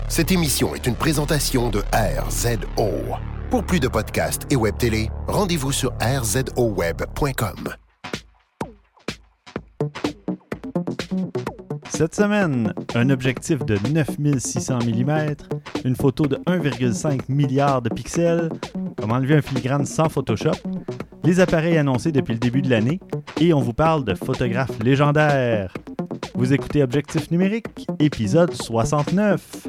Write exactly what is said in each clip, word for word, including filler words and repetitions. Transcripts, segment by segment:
Cette émission est une présentation de R Z O. Pour plus de podcasts et web télé, rendez-vous sur r z o web point com. Cette semaine, un objectif de neuf mille six cents millimètres, une photo de un virgule cinq milliard de pixels, comment enlever un filigrane sans Photoshop, les appareils annoncés depuis le début de l'année, et on vous parle de photographes légendaires. Vous écoutez Objectif numérique, épisode soixante-neuf.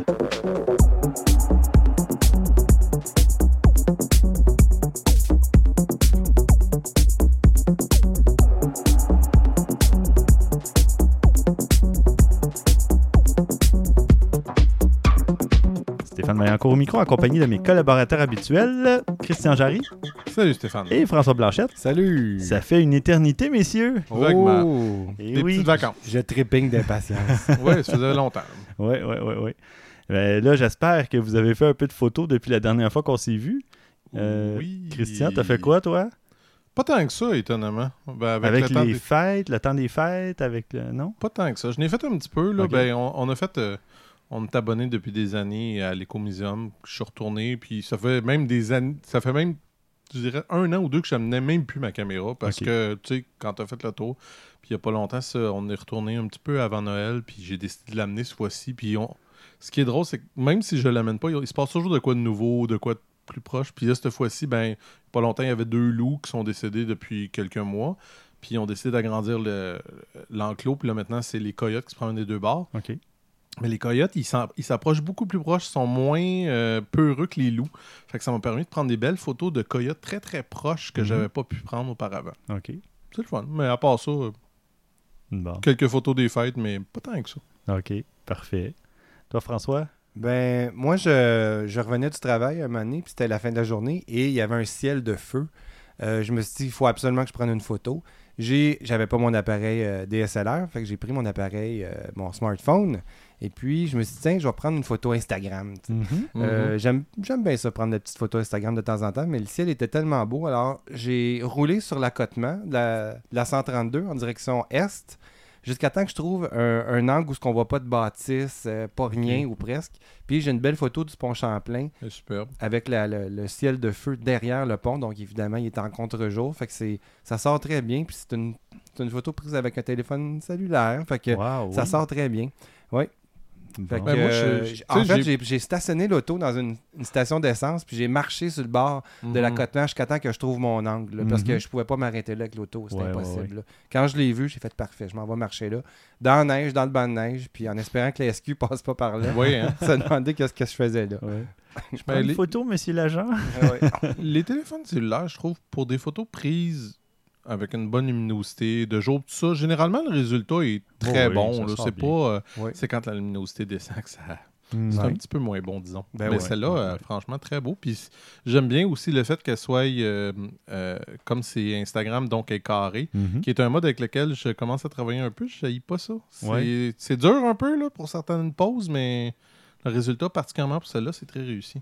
Stéphane Maillancourt au micro, accompagné de mes collaborateurs habituels, Christian Jarry. Salut Stéphane. Et François Blanchette. Salut. Ça fait une éternité, messieurs. Vaguement. Oh. Et Des oui. petites vacances. Je tripping d'impatience. Oui, ça faisait longtemps. Oui, oui, oui, oui. Ben, là, j'espère que vous avez fait un peu de photos depuis la dernière fois qu'on s'est vu. Euh, Oui. Christian, t'as fait quoi, toi? Pas tant que ça, étonnamment. Ben, avec Avec le temps les des- fêtes, le temps des fêtes, avec le... Non? Pas tant que ça. Je n'ai fait un petit peu. Là. Ok. Ben, on, on a fait... euh, on est abonné depuis des années à l'Écomuséum. Je suis retourné, puis ça fait même des années... Ça fait même, je dirais, un an ou deux que je n'amenais même plus ma caméra, parce Ok. que, tu sais, quand tu as fait le tour, puis il n'y a pas longtemps, ça, on est retourné un petit peu avant Noël, puis j'ai décidé de l'amener cette fois-ci, puis on... Ce qui est drôle, c'est que même si je l'amène pas, il il se passe toujours de quoi de nouveau, de quoi de plus proche. Puis là, cette fois-ci, ben, pas longtemps, il y avait deux loups qui sont décédés depuis quelques mois. Puis ils ont décidé d'agrandir le- l'enclos. Puis là, maintenant, c'est les coyotes qui se promènent des deux bords. OK. Mais les coyotes, ils s'en- ils s'approchent beaucoup plus proches, ils sont moins euh, peureux que les loups. Fait que ça m'a permis de prendre des belles photos de coyotes très, très proches que Mhm. j'avais pas pu prendre auparavant. OK. C'est le fun. Mais à part ça, euh, Bon. quelques photos des fêtes, mais pas tant que ça. OK. Parfait. Toi, François? Ben, moi, je, je revenais du travail un moment donné, puis c'était la fin de la journée, et il y avait un ciel de feu. Euh, je me suis dit, il faut absolument que je prenne une photo. J'ai, j'avais pas mon appareil euh, D S L R, fait que j'ai pris mon appareil, euh, mon smartphone, et puis je me suis dit, tiens, je vais prendre une photo Instagram. tu sais. Mm-hmm. Euh, j'aime, j'aime bien ça, prendre des petites photos Instagram de temps en temps, mais le ciel était tellement beau. Alors, j'ai roulé sur l'accotement de la, de la cent trente-deux en direction est, jusqu'à temps que je trouve un, un angle où on ne voit pas de bâtisse, euh, pas rien ou presque. Puis j'ai une belle photo du pont Champlain C'est superbe. avec la- le, le ciel de feu derrière le pont. Donc évidemment, il est en contre-jour. Fait que c'est, ça sort très bien. Puis c'est une, c'est une photo prise avec un téléphone cellulaire. Fait que Wow, ça oui. sort très bien. Oui. Fait Bon. que, Ben, moi, je- euh, je- j- tu sais, en fait, j'ai- j'ai, j'ai stationné l'auto dans une, une station d'essence, puis j'ai marché sur le bord de Mhm. l'accotement jusqu'à temps que je trouve mon angle, là, parce Mhm. que je pouvais pas m'arrêter là avec l'auto, c'était Ouais, impossible. ouais, là. Quand je l'ai vu, j'ai fait parfait, je m'en vais marcher là, dans la neige, dans le banc de neige, puis en espérant que la S Q passe pas par là. Oui, hein? Ça demandait qu'est-ce que je faisais là. Ouais. Je Ben, prends une les- photo, monsieur l'agent? Les téléphones cellulaires, je trouve, pour des photos prises avec une bonne luminosité, de jour, tout ça, généralement, le résultat est très oui, bon. ça là. sort C'est bien. pas... euh, Oui. c'est quand la luminosité descend que ça... Mm. C'est Ouais. un petit peu moins bon, disons. Ben Mais ouais. celle-là, Ouais, euh, ouais. franchement, très beau. Puis c- j'aime bien aussi le fait qu'elle soit, euh, euh, comme c'est Instagram, donc elle est carrée, Mhm. qui est un mode avec lequel je commence à travailler un peu. Je n'haïs pas ça. C'est Ouais. c'est dur un peu là, pour certaines poses, mais le résultat, particulièrement pour celle-là, c'est très réussi.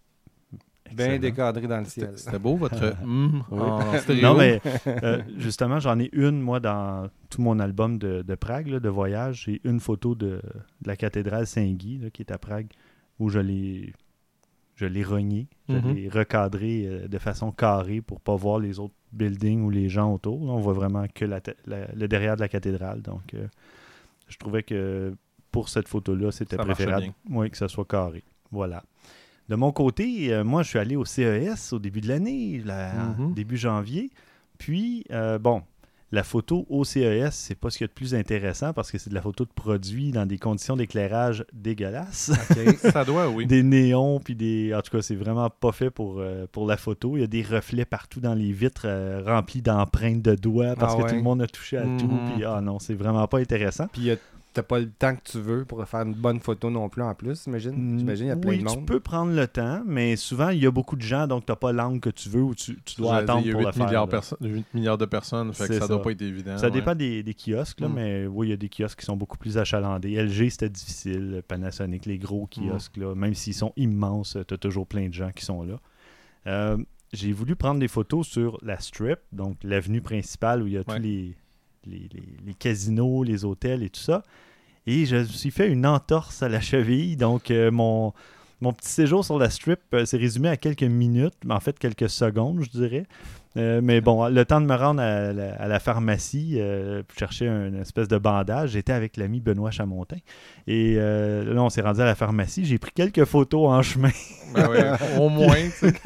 Bien Excellent. décadré dans le ciel. C'était c'était beau, votre hum Oui. en stéréo. Non, mais euh, justement, j'en ai une, moi, dans tout mon album de, de Prague, là, de voyage. J'ai une photo de, de la cathédrale Saint-Guy, là, qui est à Prague, où je l'ai, je l'ai rogné, je Mhm. l'ai recadré euh, de façon carrée pour pas voir les autres buildings ou les gens autour. Là, on voit vraiment que la, te- la- le derrière de la cathédrale. Donc, euh, je trouvais que pour cette photo-là, c'était Ça marchait préférable oui, que ça soit carré. Voilà. De mon côté, euh, moi, je suis allé au C E S au début de l'année, la- Mhm. début janvier. Puis, euh, bon, la photo au C E S, c'est pas ce qu'il y a de plus intéressant parce que c'est de la photo de produit dans des conditions d'éclairage dégueulasses. Ça doit, oui. Des néons, puis des... En tout cas, c'est vraiment pas fait pour, euh, pour la photo. Il y a des reflets partout dans les vitres euh, remplis d'empreintes de doigts parce Ah que ouais. tout le monde a touché à tout. Mhm. Puis, ah non, c'est vraiment pas intéressant. Puis euh, t'as pas le temps que tu veux pour faire une bonne photo non plus en plus, j'imagine. J'imagine il y a plein oui, de monde. tu peux prendre le temps, mais souvent, il y a beaucoup de gens, donc tu n'as pas l'angle que tu veux ou tu, tu dois J'allais dire, attendre il y a pour le huit faire. milliards, là. perso- huit milliards de personnes, fait que C'est ça ça. doit pas être évident. Ça ouais. dépend des, des kiosques, là, Mm. mais oui, il y a des kiosques qui sont beaucoup plus achalandés. L G, c'était difficile. Panasonic, les gros kiosques, là, même s'ils sont immenses, tu as toujours plein de gens qui sont là. Euh, j'ai voulu prendre des photos sur la Strip, donc l'avenue principale où il y a Ouais. tous les, les, les- les casinos, les hôtels et tout ça. et je me suis fait une entorse à la cheville. Donc, euh, mon, mon petit séjour sur la strip euh, s'est résumé à quelques minutes, mais en fait quelques secondes, je dirais. Euh, mais bon, le temps de me rendre à la, à la pharmacie euh, pour chercher un, une espèce de bandage, j'étais avec l'ami Benoît Chamontin. Et euh, là, on s'est rendu à la pharmacie. J'ai pris quelques photos en chemin. Ben oui, au moins, tu sais.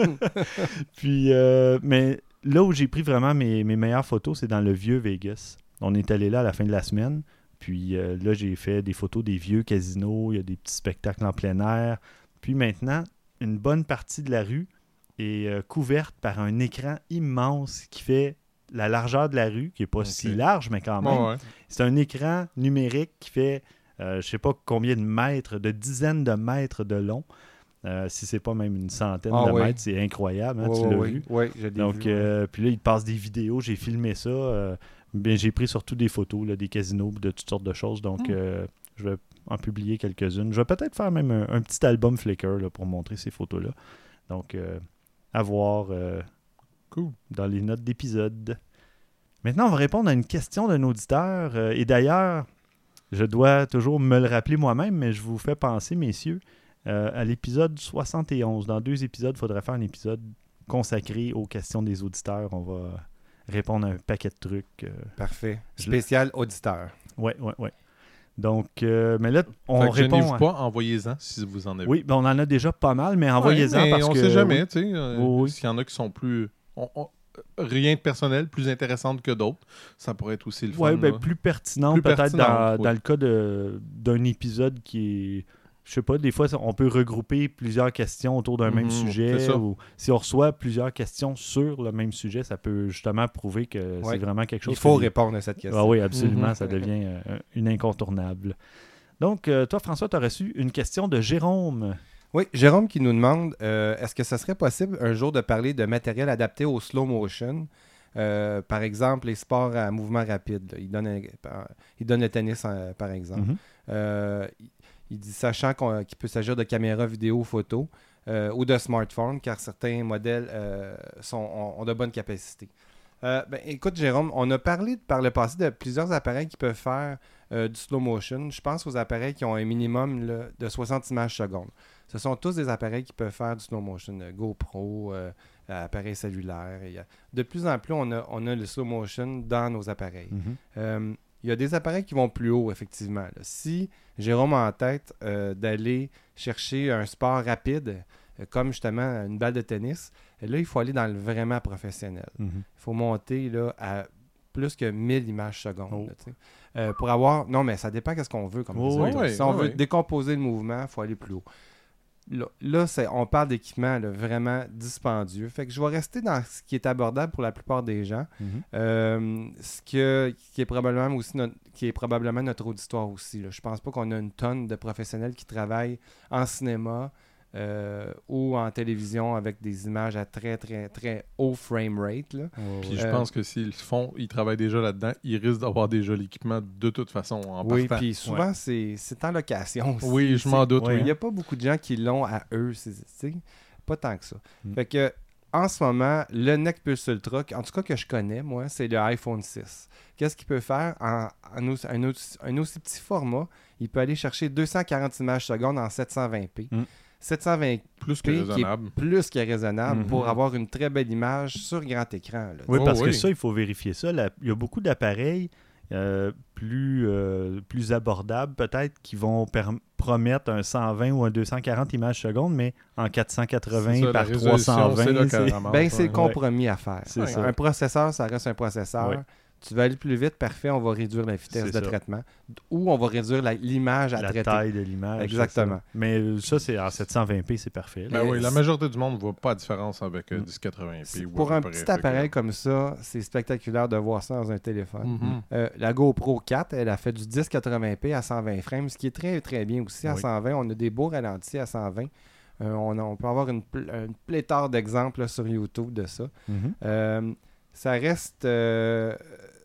Puis, euh, mais là où j'ai pris vraiment mes, mes meilleures photos, c'est dans le vieux Vegas. On est allé là à la fin de la semaine. Puis euh, là, j'ai fait des photos des vieux casinos. Il y a des petits spectacles en plein air. Puis maintenant, une bonne partie de la rue est euh, couverte par un écran immense qui fait la largeur de la rue, qui n'est pas okay. si large, mais quand même. Bon, ouais. C'est un écran numérique qui fait, euh, je ne sais pas combien de mètres, de dizaines de mètres de long. Euh, si c'est pas même une centaine ah, de oui. mètres, c'est incroyable. Hein, oui, tu l'as oui, vu? Oui, je l'ai Donc, vu. euh, puis là, il te passe des vidéos. J'ai filmé ça. Euh, bien, j'ai pris surtout des photos, là, des casinos, de toutes sortes de choses. Donc, mm. euh, je vais en publier quelques-unes. Je vais peut-être faire même un, un petit album Flickr là, pour montrer ces photos-là. Donc, euh, à voir euh, cool. dans les notes d'épisode. Maintenant, on va répondre à une question d'un auditeur. Euh, et d'ailleurs, je dois toujours me le rappeler moi-même, mais je vous fais penser, messieurs, euh, à l'épisode soixante et onze. Dans deux épisodes, il faudrait faire un épisode consacré aux questions des auditeurs. On va répondre à un paquet de trucs. Euh, Parfait. Spécial je... auditeur. Oui, oui, oui. Donc, euh, mais là, on fait que répond... gênez-vous à... pas, envoyez-en si vous en avez. Oui, ben on en a déjà pas mal, mais envoyez-en ouais, mais parce on que... On sait jamais, oui. tu sais. Euh, oui, oui. S'il y en a qui sont plus... On, on... Rien de personnel, plus intéressante que d'autres. Ça pourrait être aussi le fun. Oui, ben, plus pertinente plus peut-être pertinente, dans, oui. dans le cas de, d'un épisode qui est... Je sais pas, des fois, on peut regrouper plusieurs questions autour d'un mmh, même sujet. Ou si on reçoit plusieurs questions sur le même sujet, ça peut justement prouver que ouais. c'est vraiment quelque chose... Il faut que... répondre à cette question. Ah oui, absolument. Mmh. Ça devient euh, une incontournable. Donc, euh, toi, François, tu as reçu une question de Jérôme. Oui, Jérôme qui nous demande euh, est-ce que ça serait possible un jour de parler de matériel adapté au slow motion, euh, par exemple les sports à mouvement rapide. Là. Il, donne un, il donne le tennis, euh, par exemple. Mm-hmm. Euh, il, il dit sachant qu'on, qu'il peut s'agir de caméras vidéo, photo euh, ou de smartphones, car certains modèles euh, sont, ont, ont de bonnes capacités. Euh, ben, écoute, Jérôme, on a parlé par le passé de plusieurs appareils qui peuvent faire euh, du slow motion. Je pense aux appareils qui ont un minimum là, de soixante images secondes. Ce sont tous des appareils qui peuvent faire du slow motion. GoPro, euh, appareils cellulaires. Et, euh, de plus en plus, on a, on a le slow motion dans nos appareils. Mm-hmm. Euh, il y a des appareils qui vont plus haut, effectivement. Là. Si Jérôme a en tête euh, d'aller chercher un sport rapide, euh, comme justement une balle de tennis, là, il faut aller dans le vraiment professionnel. Il mm-hmm. faut monter là, à plus que mille images secondes. Oh. Là, euh, pour avoir... Non, mais ça dépend de ce qu'on veut. Comme oh, oui, oui, si on oui, veut oui. décomposer le mouvement, il faut aller plus haut. Là, là c'est, on parle d'équipement là, vraiment dispendieux. Fait que je vais rester dans ce qui est abordable pour la plupart des gens. Mm-hmm. Euh, ce que, qui, est probablement aussi notre, qui est probablement notre auditoire aussi. Là. Je pense pas qu'on a une tonne de professionnels qui travaillent en cinéma euh, ou en télévision avec des images à très, très, très haut frame rate. Là. Oh, Puis je euh, pense que s'ils le font, ils travaillent déjà là-dedans, ils risquent d'avoir déjà l'équipement de toute façon en oui, partant. Puis souvent, ouais. c'est, c'est en location aussi. Oui, je m'en doute. Il oui. n'y a pas beaucoup de gens qui l'ont à eux. C'est, c'est, pas tant que ça. Mm. Fait que en ce moment, le NECPulse Ultra, en tout cas que je connais, moi, c'est le iPhone six. Qu'est-ce qu'il peut faire en, en aussi, un, aussi, un aussi petit format? Il peut aller chercher deux cent quarante images secondes en sept cent vingt p. Mm. sept cent vingt p plus que raisonnable. Qui est plus que raisonnable mm-hmm. pour avoir une très belle image sur grand écran. Là. Oui, oh, parce oui. que ça, il faut vérifier ça. La, il y a beaucoup d'appareils euh, plus, euh, plus abordables, peut-être, qui vont per- promettre un cent vingt ou un deux cent quarante images secondes, mais en quatre cent quatre-vingts ça, par trois cent vingt. C'est, c'est... c'est... Ben, c'est le compromis ouais. à faire. C'est ouais. ça. Un processeur, ça reste un processeur. Ouais. Tu vas aller plus vite, parfait, on va réduire la vitesse c'est de ça. traitement. Ou on va réduire la, l'image à la traiter. La taille de l'image. Exactement. Ça. Mais ça, c'est en sept cent vingt p, c'est parfait. Ben oui, la majorité du monde ne voit pas la différence avec euh, du quatre-vingts p. Pour un petit appareil que... comme ça, c'est spectaculaire de voir ça dans un téléphone. Mm-hmm. Euh, la GoPro quatre, elle a fait du dix quatre-vingts p à cent vingt frames, ce qui est très, très bien aussi à oui. cent vingt. On a des beaux ralentis à cent vingt. Euh, on, a, on peut avoir une, pl- une pléthore d'exemples là, sur YouTube de ça. Mm-hmm. Euh, ça reste... Euh,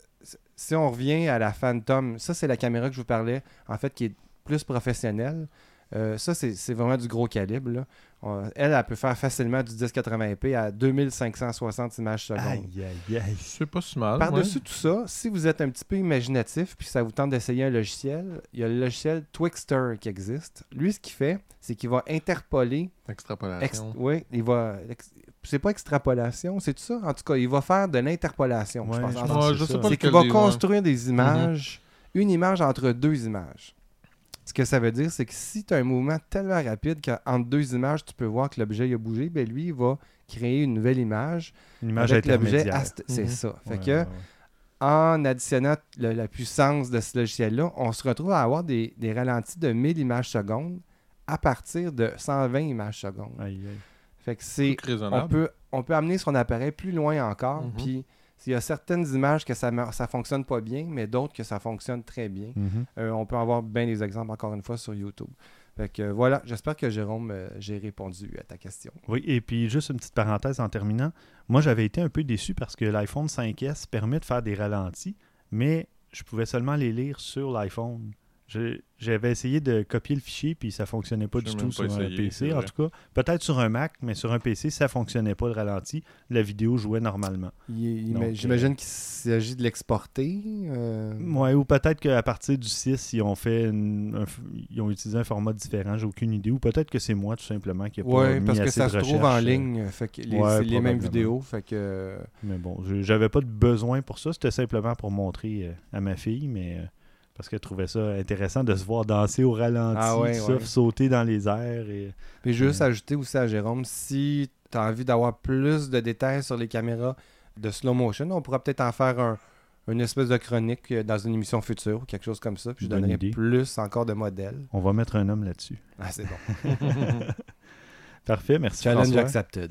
Si on revient à la Phantom, ça c'est la caméra que je vous parlais, en fait, qui est plus professionnelle. Euh, ça, c'est, c'est vraiment du gros calibre. Là. On, elle, elle peut faire facilement du dix quatre-vingts p à deux mille cinq cent soixante images secondes. Aïe, aïe, aïe. C'est pas si mal. Par-dessus ouais. tout ça, si vous êtes un petit peu imaginatif puis ça vous tente d'essayer un logiciel, il y a le logiciel Twixtor qui existe. Lui, ce qu'il fait, c'est qu'il va interpoler... Extrapolation. Ex- oui, il va... Ex- c'est pas extrapolation, c'est tout ça? En tout cas, il va faire de l'interpolation. Ouais, je pense. je En pense Ouais, que je c'est sais ça. pas c'est lequel qu'il va des- construire des images, mm-hmm. une image entre deux images. Ce que ça veut dire, c'est que si tu as un mouvement tellement rapide qu'entre deux images, tu peux voir que l'objet il a bougé, ben lui, il va créer une nouvelle image. Une image avec l'objet. intermédiaire. Ast- c'est Mhm. ça. Fait Ouais, que, ouais, ouais. en additionnant le- la puissance de ce logiciel-là, on se retrouve à avoir des, des ralentis de mille images secondes à partir de cent vingt images secondes. Aïe, aïe. Fait que c'est... Truc On raisonnable. peut, on peut amener son appareil plus loin encore, Mhm. puis il y a certaines images que ça ne fonctionne pas bien, mais d'autres que ça fonctionne très bien. Mhm. Euh, on peut avoir bien des exemples, encore une fois, sur YouTube. Fait que euh, voilà, j'espère que Jérôme, euh, j'ai répondu à ta question. Oui, et puis juste une petite parenthèse en terminant. Moi, j'avais été un peu déçu parce que l'iPhone cinq S permet de faire des ralentis, mais je pouvais seulement les lire sur l'iPhone. Je- J'avais essayé de copier le fichier, puis ça ne fonctionnait pas J'ai du même tout pas sur un essayé, P c'est C. En vrai. tout cas, peut-être sur un Mac, mais sur un P C, ça ne fonctionnait pas le ralenti. La vidéo jouait normalement. Il- il- Donc, J'imagine euh, qu'il s'agit de l'exporter. euh, Ouais, ou peut-être qu'à partir du six, ils ont fait une- un f- ils ont utilisé un format différent, j'ai aucune idée. Ou peut-être que c'est moi tout simplement qui a pas Ouais, mis parce que assez ça de se trouve en recherche, euh, ligne. Fait que les, ouais, c'est les mêmes probablement. vidéos. Fait que. Mais bon, je- j'avais pas de besoin pour ça. C'était simplement pour montrer euh, à ma fille, mais euh, parce qu'elle trouvait ça intéressant de se voir danser au ralenti, Ah ouais, tout ça, ouais. sauter dans les airs. Et... Puis juste Ouais. ajouter aussi à Jérôme, si tu as envie d'avoir plus de détails sur les caméras de slow motion, on pourra peut-être en faire un, une espèce de chronique euh, dans une émission future ou quelque chose comme ça. Puis je Bonne donnerai idée. plus encore de modèles. On va mettre un homme là-dessus. Ah, c'est bon. Parfait, merci Challenge François. accepted.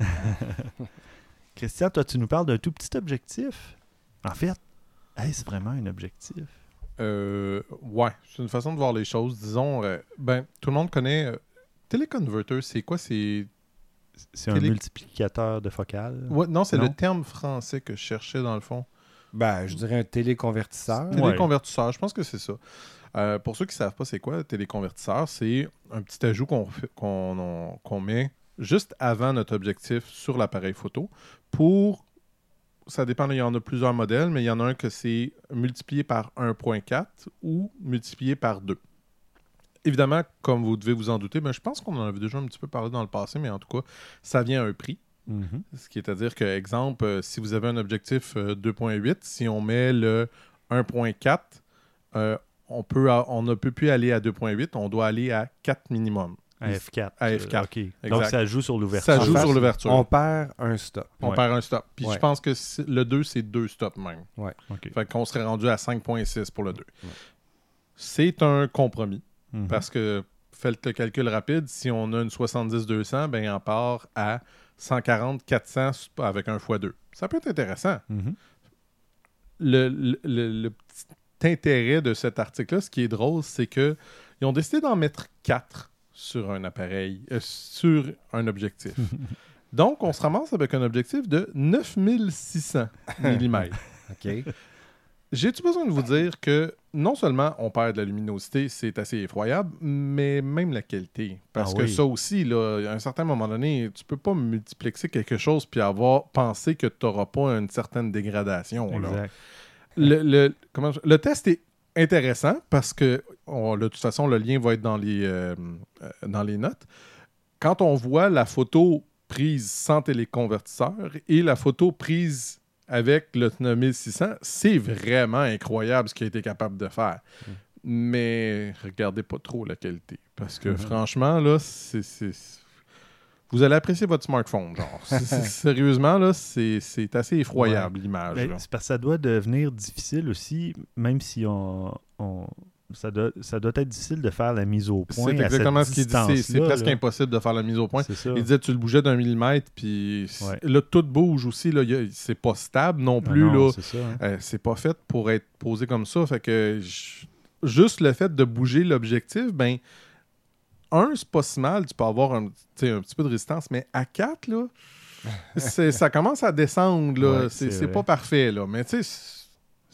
Christian, toi, tu nous parles d'un tout petit objectif. En fait, est-ce vraiment un objectif? Euh, ouais, c'est une façon de voir les choses. Disons, euh, ben, tout le monde connaît. Euh, téléconverter, c'est quoi? C'est. C'est un Télé- multiplicateur de focale. Ouais, non, c'est Non? le terme français que je cherchais dans le fond. Ben, je dirais un téléconvertisseur. Ouais. Téléconvertisseur, je pense que c'est ça. Euh, pour ceux qui ne savent pas c'est quoi, téléconvertisseur, c'est un petit ajout qu'on fait- qu'on on- qu'on met juste avant notre objectif sur l'appareil photo pour, ça dépend, il y en a plusieurs modèles, mais il y en a un que c'est multiplié par un virgule quatre ou multiplié par deux. Évidemment, comme vous devez vous en douter, ben, je pense qu'on en avait déjà un petit peu parlé dans le passé, mais en tout cas, ça vient à un prix. Mhm. Ce qui est à dire que, exemple, euh, si vous avez un objectif euh, deux virgule huit, si on met le un virgule quatre, euh, on, peut a- on ne peut plus aller à deux virgule huit, on doit aller à quatre minimum. À F quatre. À F quatre, euh, OK. exact. Donc, ça joue sur l'ouverture. Ça joue En fait, sur l'ouverture. On perd un stop. On Ouais. perd un stop. Puis Ouais. je pense que c'est- le deux, c'est deux stops même. OK. Fait qu'on serait rendu à cinq virgule six pour le deux. Ouais. C'est un compromis. Mhm. Parce que, faites le calcul rapide, si on a une soixante-dix deux cents, ben on part à cent quarante quatre cents avec un fois deux. Ça peut être intéressant. Mhm. Le, le- le- le petit intérêt de cet article-là, ce qui est drôle, c'est que ils ont décidé d'en mettre quatre sur un appareil, euh, sur un objectif. Donc, on se ramasse avec un objectif de neuf mille six cents millimètres. OK? J'ai-tu besoin de vous dire que non seulement on perd de la luminosité, c'est assez effroyable, mais même la qualité. Parce Ah que oui. ça aussi, là, à un certain moment donné, tu peux pas multiplexer quelque chose puis avoir pensé que tu n'auras pas une certaine dégradation. Là. Exact. Le, le- comment je- le test est intéressant parce que, on- de toute façon, le lien va être dans les, euh, euh, dans les notes. Quand on voit la photo prise sans téléconvertisseur et la photo prise avec le neuf mille six cents, c'est vraiment incroyable ce qu'il a été capable de faire. Mm. Mais regardez pas trop la qualité. Parce que Mhm. franchement, là, c'est... c'est- vous allez apprécier votre smartphone, genre. C'est- c'est- sérieusement, là, c'est c'est assez effroyable, l'image. Ben, là. c'est parce que ça doit devenir difficile aussi, même si on, on- ça, doit, ça doit être difficile de faire la mise au point. C'est à exactement cette ce qu'il dit. C'est- C'est distance-là, presque là. impossible de faire la mise au point. C'est ça. Il disait tu le bougeais d'un millimètre, puis Ouais. là, tout bouge aussi. Là, il y a- c'est pas stable non Ah plus. non, là. c'est ça. hein. Euh, c'est pas fait pour être posé comme ça. Fait que j- juste le fait de bouger l'objectif, ben, un, c'est pas si mal. Tu peux avoir un, tu sais, un petit peu de résistance, mais à quatre, là, c'est- ça commence à descendre. Là. Ouais, c'est c'est c'est vrai. pas parfait. Là. Mais tu sais, c'est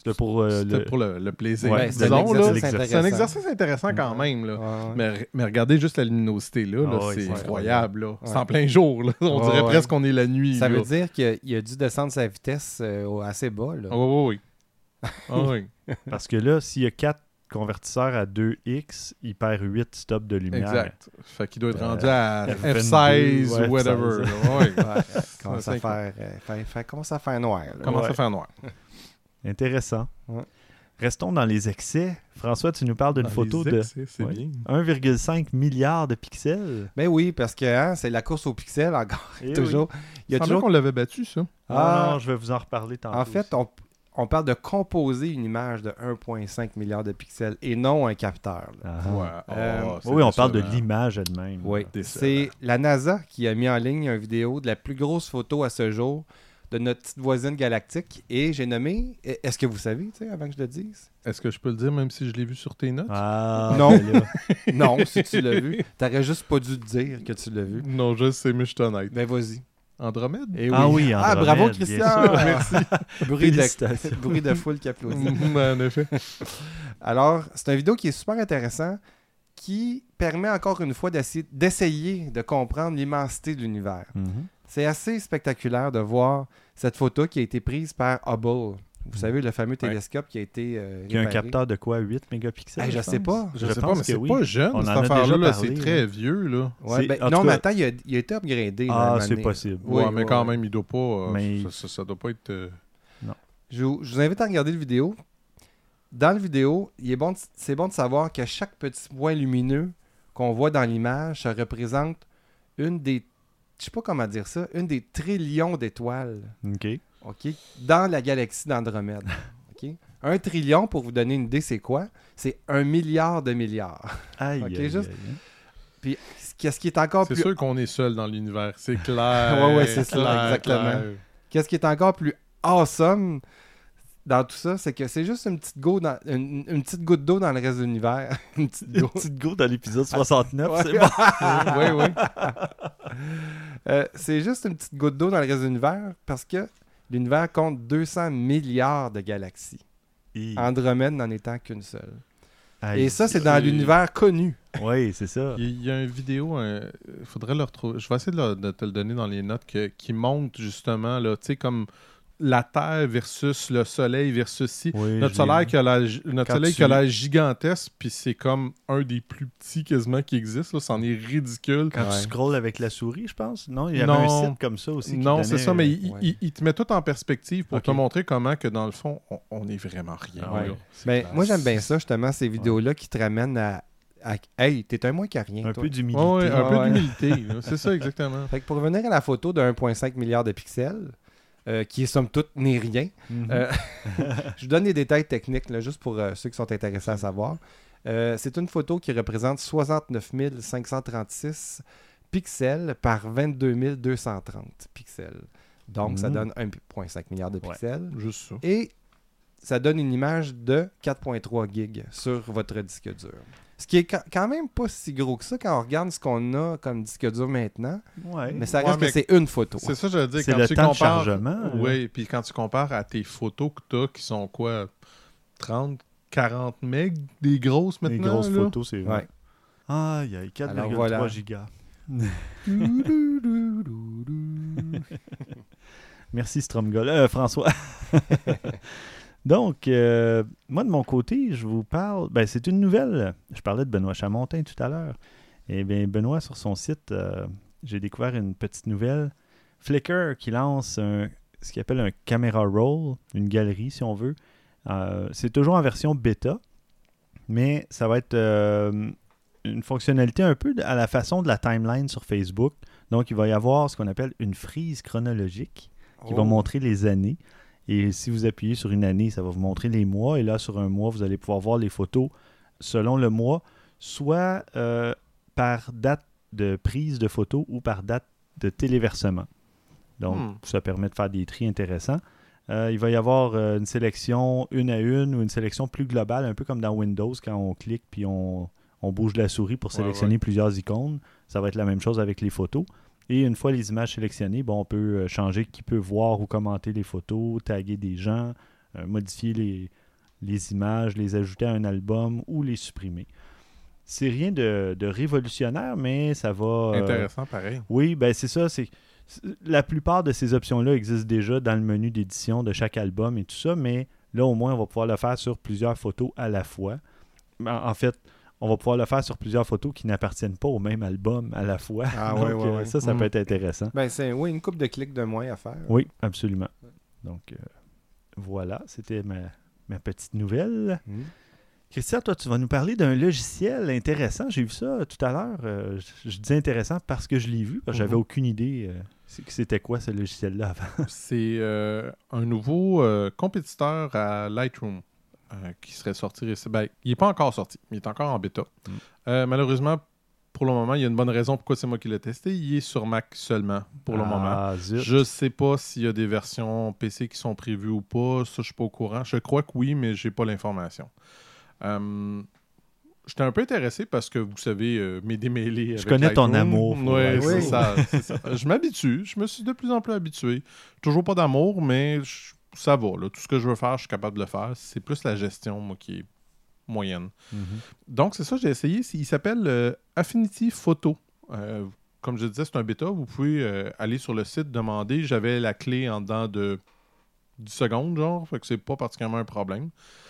C'était pour, euh, C'était le... pour le, le plaisir. Ouais, c'est un Disons, là, exercice c'est intéressant. un exercice intéressant quand même. Là. Ouais, ouais. Mais, mais regardez juste la luminosité, là. là, Ah ouais, c'est c'est effroyable. Là. C'est Ouais. en plein jour. Là. On Ouais, dirait ouais. presque qu'on est la nuit. Ça là. veut dire qu'il a, il a dû descendre sa vitesse euh, au- assez bas. Là. Ah oui, oui, oui. Ah oui. Parce que là, s'il y a quatre convertisseurs à deux X, il perd huit stops de lumière. Exact. Fait qu'il doit être Euh, rendu à F F seize ouais, ou whatever. F seize. là. Ouais. Ouais, commence, Ça, à c'est faire, euh, fait- fait- commence à faire noir. là. Comment Ouais. ça faire noir? Intéressant. Ouais. Restons dans les excès. François, tu nous parles d'une Dans photo les de excès, C'est Ouais. bien. un virgule cinq milliard de pixels. Ben oui, parce que hein, c'est la course aux pixels encore. Eh toujours. oui. Il y a Il semblait toujours... qu'on l'avait battu, ça. Ah Ah, non, je vais vous en reparler tantôt. en fait, aussi. on, on parle de composer une image de un virgule cinq milliard de pixels et non un capteur. là. Ah. Ouais. Euh, Oh, c'est Oui, on parle de décevant. l'image elle-même. Oui, décevant. c'est la NASA qui a mis en ligne une vidéo de la plus grosse photo à ce jour de notre petite voisine galactique. Et j'ai nommé... Est-ce que vous savez, tu sais, avant que je le dise? Est-ce que je peux le dire même si je l'ai vu sur tes notes? Ah, Non. ben là. Non, si tu l'as vu. T'aurais juste pas dû te dire que tu l'as vu. Non, je sais, mais je suis honnête. Ben vas-y. Andromède? Eh Ah oui, Ah, Andromède, bravo, bien Christian! sûr. Merci. bruit, de, Félicitations. bruit de foule qui applaudit. Mhm, en effet. Alors, c'est une vidéo qui est super intéressant, qui permet encore une fois d'essayer, d'essayer de comprendre l'immensité de l'univers. Mhm. C'est assez spectaculaire de voir cette photo qui a été prise par Hubble. Vous savez, le fameux télescope qui a été euh, Qui a un réparé. capteur de quoi? huit mégapixels? Hey, je sais pense? pas. Je, Je sais pas, pense mais que c'est oui. pas jeune, On cette en a déjà affaire-là. là, parlé, C'est très là. vieux, là. Ouais, C'est- ben, en non, tout mais cas- attends, il a, il a été upgradé. là, Ah, à un c'est moment donné. possible. Oui, ouais, mais oui, quand oui. même, il doit pas... euh, Mais- ça, ça, ça doit pas être... euh, Je vous, je vous invite à regarder la vidéo. Dans la vidéo, il est bon de- c'est bon de savoir que chaque petit point lumineux qu'on voit dans l'image, ça représente une des, je sais pas comment dire ça, une des trillions d'étoiles, OK. ok, dans la galaxie d'Andromède. ok. Un trillion, pour vous donner une idée, c'est quoi? C'est un milliard de milliards. Aïe, Ok, aïe, juste- aïe. Puis, qu'est-ce qui est encore C'est plus... sûr qu'on est seul dans l'univers. C'est clair. Ouais, ouais, c'est ça, clair, exactement. clair. Qu'est-ce qui est encore plus awesome dans tout ça, c'est que c'est juste une petite, go dans, une, une petite goutte d'eau dans le reste de l'univers. une petite Une go. petite go dans l'épisode soixante-neuf, Ouais. c'est bon. oui, oui. Euh, c'est juste une petite goutte d'eau dans le reste de l'univers parce que l'univers compte deux cents milliards de galaxies. Et- Andromède n'en étant qu'une seule. Aïe. Et ça, c'est dans c'est- l'univers connu. Oui, c'est ça. Il y a une vidéo, il faudrait le retrouver. Je vais essayer de, le- de te le donner dans les notes que- qui montre justement, là, tu sais, comme la Terre versus le Soleil versus si. Oui, Notre je l'ai soleil, vu. qui a la, notre Quand soleil tu- qui a l'air gigantesque, puis c'est comme un des plus petits quasiment qui existe. Là, c'en est ridicule. Quand Ouais. tu scrolles avec la souris, je pense. Non, il y avait Non. un site comme ça aussi. qui Non, c'est donnait- ça, mais il, ouais. il- il te met tout en perspective pour Ok. te montrer comment que dans le fond, on, on est vraiment rien. Ah ouais. là. Ben, clair. moi, j'aime bien ça, justement, ces vidéos-là qui te ramènent à, à- Hey, t'es un moins qu'à rien, Un toi. peu d'humilité. Ouais, ouais, un Ah peu ouais. d'humilité. là. C'est ça, exactement. Fait que pour revenir à la photo de un virgule cinq milliard de pixels, euh, qui est somme toute n'est rien, Mhm. euh, je vous donne des détails techniques, là, juste pour euh, ceux qui sont intéressés à savoir. Euh, c'est une photo qui représente soixante-neuf mille cinq cent trente-six pixels par vingt-deux mille deux cent trente pixels. Donc, ça Mhm. donne un virgule cinq milliard de Ouais. pixels. Juste ça. Et ça donne une image de quatre virgule trois gigs sur votre disque dur. Ce qui est ca- quand même pas si gros que ça quand on regarde ce qu'on a comme disque dur maintenant. Ouais. Mais ça Ouais, reste mais que c'est une photo. C'est ça, je veux dire. C'est quand le tu temps de compares, chargement, là. Oui, puis quand tu compares à tes photos que tu as, qui sont quoi, trente, quarante meg, des grosses Les maintenant. grosses là? photos, c'est vrai. Ouais. Aïe, aïe, quatre virgule trois voilà. gigas. Merci, Stromgol. Euh, François. Donc, euh, moi, de mon côté, je vous parle... Ben, c'est une nouvelle. Je parlais de Benoît Chamontin tout à l'heure. Eh bien, Benoît, sur son site, euh, j'ai découvert une petite nouvelle. Flickr qui lance un, ce qu'il appelle un camera roll, une galerie, si on veut. Euh, c'est toujours en version bêta, mais ça va être euh, une fonctionnalité un peu à la façon de la timeline sur Facebook. Donc, il va y avoir ce qu'on appelle une frise chronologique qui va Oh. montrer les années. Et si vous appuyez sur une année, ça va vous montrer les mois. Et là, sur un mois, vous allez pouvoir voir les photos selon le mois, soit euh, par date de prise de photo ou par date de téléversement. Donc, Hmm. ça permet de faire des tris intéressants. Euh, il va y avoir euh, une sélection une à une ou une sélection plus globale, un peu comme dans Windows, quand on clique puis on, on bouge la souris pour Ouais, sélectionner ouais. plusieurs icônes. Ça va être la même chose avec les photos. Et une fois les images sélectionnées, bon, on peut euh, changer qui peut voir ou commenter les photos, taguer des gens, euh, modifier les, les images, les ajouter à un album ou les supprimer. C'est rien de, de révolutionnaire, mais ça va... euh, Intéressant, pareil. Oui, ben c'est ça. C'est, c'est- la plupart de ces options-là existent déjà dans le menu d'édition de chaque album et tout ça, mais là, au moins, on va pouvoir le faire sur plusieurs photos à la fois. En, en fait, on va pouvoir le faire sur plusieurs photos qui n'appartiennent pas au même album à la fois. Ah, Donc, ouais, ouais, euh, ouais. ça, ça Mm. peut être intéressant. Ben, c'est oui, une coupe de clics de moins à faire. Oui, absolument. Donc, euh, voilà, c'était ma, ma petite nouvelle. Mm. Christian, toi, tu vas nous parler d'un logiciel intéressant. J'ai vu ça tout à l'heure. Euh, je, je dis intéressant parce que je l'ai vu, parce que j'avais Mhm. aucune idée euh, c'est- c'était quoi ce logiciel-là avant. C'est euh, un nouveau euh, compétiteur à Lightroom euh, qui serait sorti récemment. Ben, il n'est pas encore sorti, mais il est encore en bêta. Mm. Euh, malheureusement, pour le moment, il y a une bonne raison pourquoi c'est moi qui l'ai testé. Il est sur Mac seulement pour le moment. Ah, zut. Je ne sais pas s'il y a des versions P C qui sont prévues ou pas. Ça, je ne suis pas au courant. Je crois que oui, mais je n'ai pas l'information. Euh, J'étais un peu intéressé parce que, vous savez, euh, mes démêlés avec Je connais ton Lightroom. amour pour Ouais, Lightroom. c'est Oui. ça, c'est ça. Je m'habitue. Je me suis de plus en plus habitué. Toujours pas d'amour, mais je- ça va. Là. Tout ce que je veux faire, je suis capable de le faire. C'est plus la gestion, moi, qui est moyenne. Mhm. Donc, c'est ça, j'ai essayé. Il s'appelle euh, Affinity Photo. Euh, comme je disais, c'est un bêta. Vous pouvez euh, aller sur le site, demander. J'avais la clé en dedans de dix secondes, genre. Fait que c'est pas particulièrement un problème.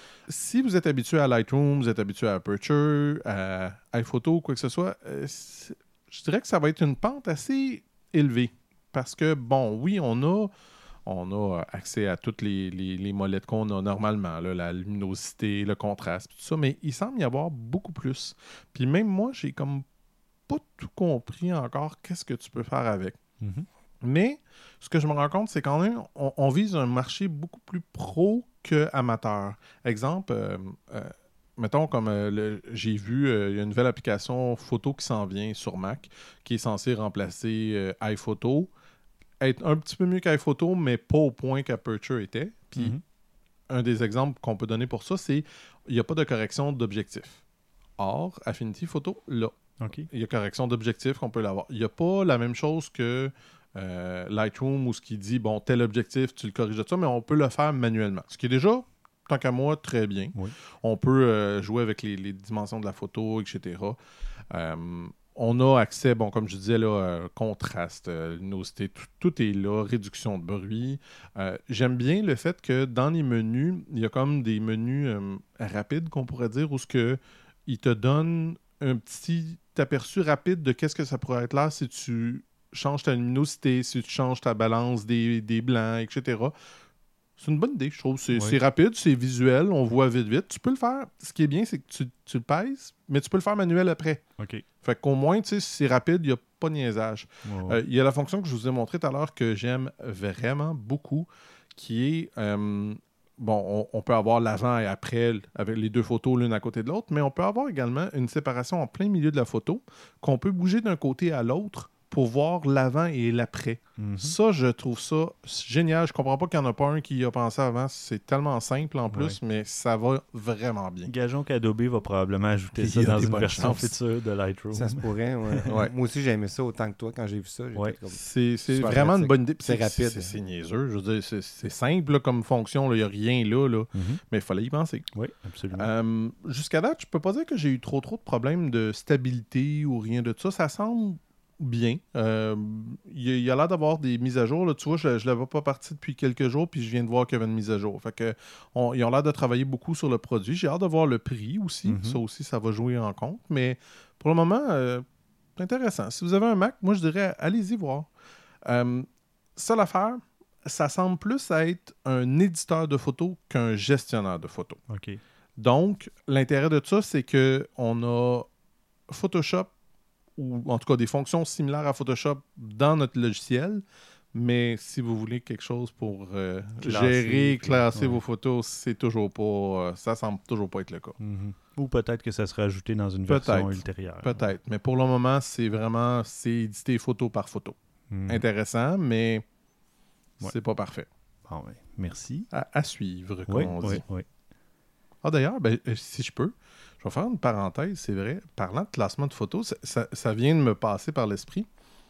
Si vous êtes habitué à Lightroom, vous êtes habitué à Aperture, à iPhoto, quoi que ce soit, euh, c'est- je dirais que ça va être une pente assez élevée. Parce que, bon, oui, on a, on a accès à toutes les, les, les molettes qu'on a normalement, là, la luminosité, le contraste, tout ça, mais il semble y avoir beaucoup plus. Puis même moi, j'ai comme pas tout compris encore qu'est-ce que tu peux faire avec. Mhm. Mais ce que je me rends compte, c'est quand même, on, on vise un marché beaucoup plus pro que amateur. Exemple, euh, euh, mettons comme euh, le- j'ai vu, euh, il y a une nouvelle application photo qui s'en vient sur Mac qui est censée remplacer euh, iPhoto. Être un petit peu mieux qu'iPhoto, mais pas au point qu'Aperture était. Puis Mhm. un des exemples qu'on peut donner pour ça, c'est il n'y a pas de correction d'objectif. Or, Affinity Photo, là, OK. il y a correction d'objectif qu'on peut l'avoir. Il n'y a pas la même chose que euh, Lightroom où ce qui dit, bon, tel objectif, tu le corriges de ça, mais on peut le faire manuellement. Ce qui est déjà, tant qu'à moi, très bien. Oui. On peut euh, jouer avec les, les dimensions de la photo, et cetera. Euh, on a accès, bon, comme je disais, là, euh, contraste, euh, luminosité, tout, tout est là, réduction de bruit. Euh, j'aime bien le fait que dans les menus, il y a comme des menus euh, rapides, qu'on pourrait dire, où ce que il te donne un petit aperçu rapide de qu'est-ce que ça pourrait être là si tu changes ta luminosité, si tu changes ta balance des, des blancs, et cetera. C'est une bonne idée, je trouve. C'est Oui. c'est rapide, c'est visuel, on voit vite, vite. Tu peux le faire. Ce qui est bien, c'est que tu, tu le pèses, mais tu peux le faire manuel après. OK. Fait qu'au moins, tu sais, si c'est rapide, il n'y a pas de niaisage. Ouais, ouais. Euh, Il y a la fonction que je vous ai montrée tout à l'heure que j'aime vraiment beaucoup, qui est, euh, bon, on, on peut avoir l'avant et après avec les deux photos l'une à côté de l'autre, mais on peut avoir également une séparation en plein milieu de la photo qu'on peut bouger d'un côté à l'autre pour voir l'avant et l'après. Mhm. Ça, je trouve ça génial. Je comprends pas qu'il n'y en a pas un qui y a pensé avant. C'est tellement simple en plus, mais ça va vraiment bien. Gageons qu'Adobe va probablement ajouter Il ça y a dans des une bonnes version chances. future de Lightroom. Ça se pourrait, ouais. Ouais. Moi aussi, j'ai aimé ça autant que toi quand j'ai vu ça. J'étais Ouais. comme- C'est c'est Super vraiment une pratique. bonne idée. Puis C'est rapide. C'est c'est niaiseux. Je veux dire, c'est c'est simple là, comme fonction. Il n'y a rien là, là. Mhm. Mais il fallait y penser. Oui, absolument. Euh, Jusqu'à date, je peux pas dire que j'ai eu trop trop de problèmes de stabilité ou rien de ça. Ça semble bien. Euh, Il y a- il y a l'air d'avoir des mises à jour. Là. Tu vois, je ne l'avais pas parti depuis quelques jours, puis je viens de voir qu'il y avait une mise à jour. Fait que, on- ils ont l'air de travailler beaucoup sur le produit. J'ai hâte de voir le prix aussi. Mhm. Ça aussi, ça va jouer en compte. Mais pour le moment, euh, c'est intéressant. Si vous avez un Mac, moi, je dirais, allez-y voir. Euh, seule affaire, ça semble plus être un éditeur de photos qu'un gestionnaire de photos. OK. Donc, l'intérêt de ça, c'est qu'on a Photoshop, ou en tout cas des fonctions similaires à Photoshop dans notre logiciel, mais si vous voulez quelque chose pour euh, Classer, gérer, puis- classer ouais. vos photos, c'est toujours pas, euh, ça semble toujours pas être le cas. Mhm. Ou peut-être que ça sera ajouté dans une Peut-être. version ultérieure. Peut-être, mais pour le moment, c'est vraiment, c'est édité photo par photo. Mhm. Intéressant, mais Ouais. c'est pas parfait. Bon, ouais. Merci. À, à suivre, comme Oui, on oui, dit. oui. Ah, d'ailleurs, ben, euh, si je peux, je vais faire une parenthèse, c'est vrai. Parlant de classement de photos, ça, ça- ça vient de me passer par l'esprit.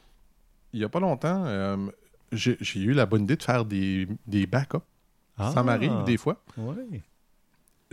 Il n'y a pas longtemps, euh, j'ai j'ai eu la bonne idée de faire des, des backups. Ah, Ça m'arrive des fois. Oui.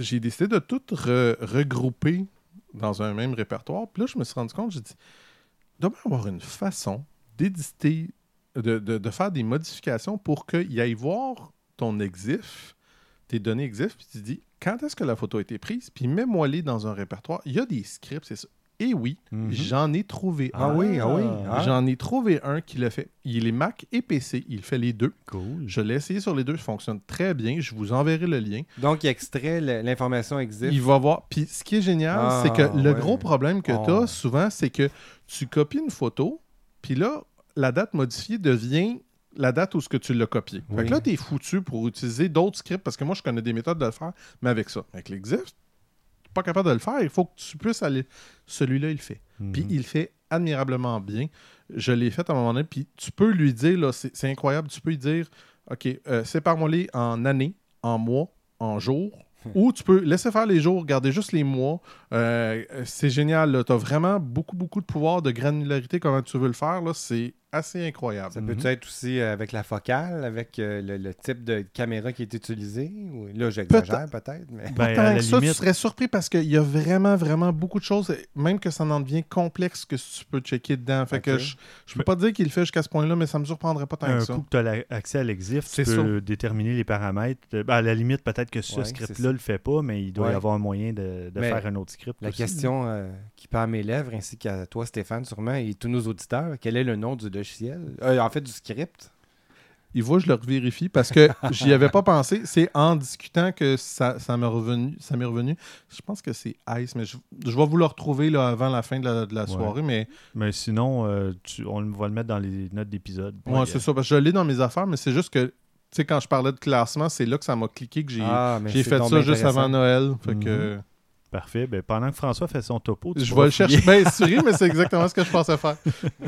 j'ai décidé de tout re- regrouper dans un même répertoire. Puis là, je me suis rendu compte, j'ai dit, il doit y avoir une façon d'éditer, de, de, de faire des modifications pour qu'il aille voir ton exif, tes données exif, puis tu dis, quand est-ce que la photo a été prise, puis mets-moi-les dans un répertoire. Il y a des scripts, c'est ça. Et oui, Mhm. j'en ai trouvé Ah un. oui, ah oui. Ah. J'en ai trouvé un qui le fait. Il est Mac et P C. Il fait les deux. Cool. Je l'ai essayé sur les deux. Ça fonctionne très bien. Je vous enverrai le lien. Donc, il extrait le- l'information exif. Il va voir. Puis ce qui est génial, Ah, c'est que le ouais. gros problème que Oh. tu as souvent, c'est que tu copies une photo, puis là, la date modifiée devient la date où ce que tu l'as copié. Oui. Fait que là, tu es foutu pour utiliser d'autres scripts parce que moi, je connais des méthodes de le faire, mais avec ça. Avec l'exif, tu n'es pas capable de le faire. Il faut que tu puisses aller. Celui-là, il le fait. Mhm. Puis il le fait admirablement bien. Je l'ai fait à un moment donné. Puis tu peux lui dire, là, c'est, c'est incroyable, tu peux lui dire, OK, euh, sépare-moi-les en années, en mois, en jours. Ou tu peux laisser faire les jours, garder juste les mois. Euh, c'est génial. Tu as vraiment beaucoup, beaucoup de pouvoir, de granularité, comment tu veux le faire. Là. C'est assez incroyable. Ça peut-tu être aussi euh, avec la focale, avec euh, le, le type de caméra qui est utilisé? Ou... Là, j'exagère peut-être, mais... Pas Ben, tant à la que ça, limite- tu serais surpris parce qu'il y a vraiment, vraiment beaucoup de choses, même que ça en devient complexe que tu peux checker dedans. Fait que Ok. je, je peux pas te dire qu'il le fait jusqu'à ce point-là, mais ça me surprendrait pas tant Un que ça. coup que tu as accès à l'exif, tu C'est peux déterminer les paramètres. Euh, ben, à la limite, peut-être que ce Ouais, c'est script-là ça. ne le fait pas, mais il doit Ouais. y avoir un moyen de, de Mais faire un autre script. La aussi. question euh, qui part à mes lèvres, ainsi qu'à toi, Stéphane, sûrement, et tous nos auditeurs, quel est le nom du logiciel? Euh, en fait, du script. Il faut que je le revérifie parce que j'y avais pas pensé. C'est en discutant que ça, ça m'est revenu, ça m'est revenu. Je pense que c'est Ice, mais je, je vais vous le retrouver là, avant la fin de la, de la Ouais. soirée. Mais Mais sinon, euh, tu- on va le mettre dans les notes d'épisode. ouais, Puis, c'est euh, ça. Parce que je l'ai dans mes affaires, mais c'est juste que, tu sais, quand je parlais de classement, c'est là que ça m'a cliqué que j'ai, Ah, mais j'ai c'est fait donc ça bien juste avant intéressant. Noël. Fait Mhm. que. Parfait. Ben, pendant que François fait son topo, tu Je pourras vais le chercher. fouiller. Ben, souris, mais c'est exactement ce que je pensais faire.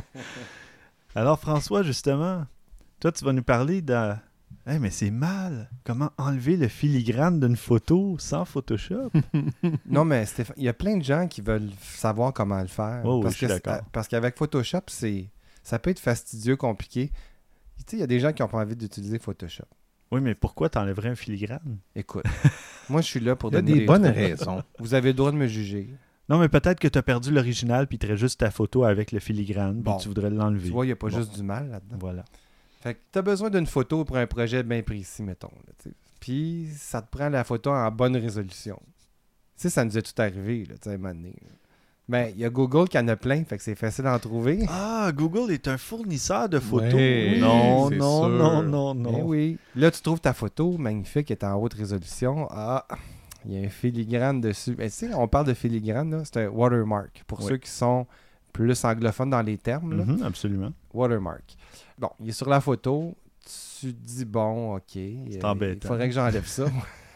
Alors, François, justement, toi, tu vas nous parler de... Hey, mais c'est mal. Comment enlever le filigrane d'une photo sans Photoshop? Non, mais Stéphane, il y a plein de gens qui veulent savoir comment le faire. Oh, oui, parce je suis que d'accord. c'est- Parce qu'avec Photoshop, c'est ça peut être fastidieux, compliqué. Tu sais, il y a des gens qui n'ont pas envie d'utiliser Photoshop. Oui, mais pourquoi t'enlèverais un filigrane? Écoute, moi, je suis là pour Il y a donner des des bonnes trucs. raisons. Vous avez le droit de me juger. Non, mais peut-être que tu as perdu l'original puis il te reste juste ta photo avec le filigrane puis Bon. tu voudrais l'enlever. Tu vois, il n'y a pas Bon. juste du mal là-dedans. Voilà. Fait que tu as besoin d'une photo pour un projet bien précis, mettons. là, tu sais. Puis ça te prend la photo en bonne résolution. Tu sais, ça nous est tout arrivé, là, tu sais, à un moment donné. Ben, il y a Google qui en a plein, fait que c'est facile d'en trouver. Ah, Google est un fournisseur de photos. Ouais, non, c'est non, sûr. non, non, non, Eh oui. Là, tu trouves ta photo magnifique, elle est en haute résolution. Ah, il y a un filigrane dessus. Ben, tu sais, on parle de filigrane, là, c'est un watermark. Pour Oui. ceux qui sont plus anglophones dans les termes, là. Mhm, absolument. Watermark. Bon, il est sur la photo. Tu te dis, bon, OK. euh, embêtant. Il faudrait que j'enlève ça.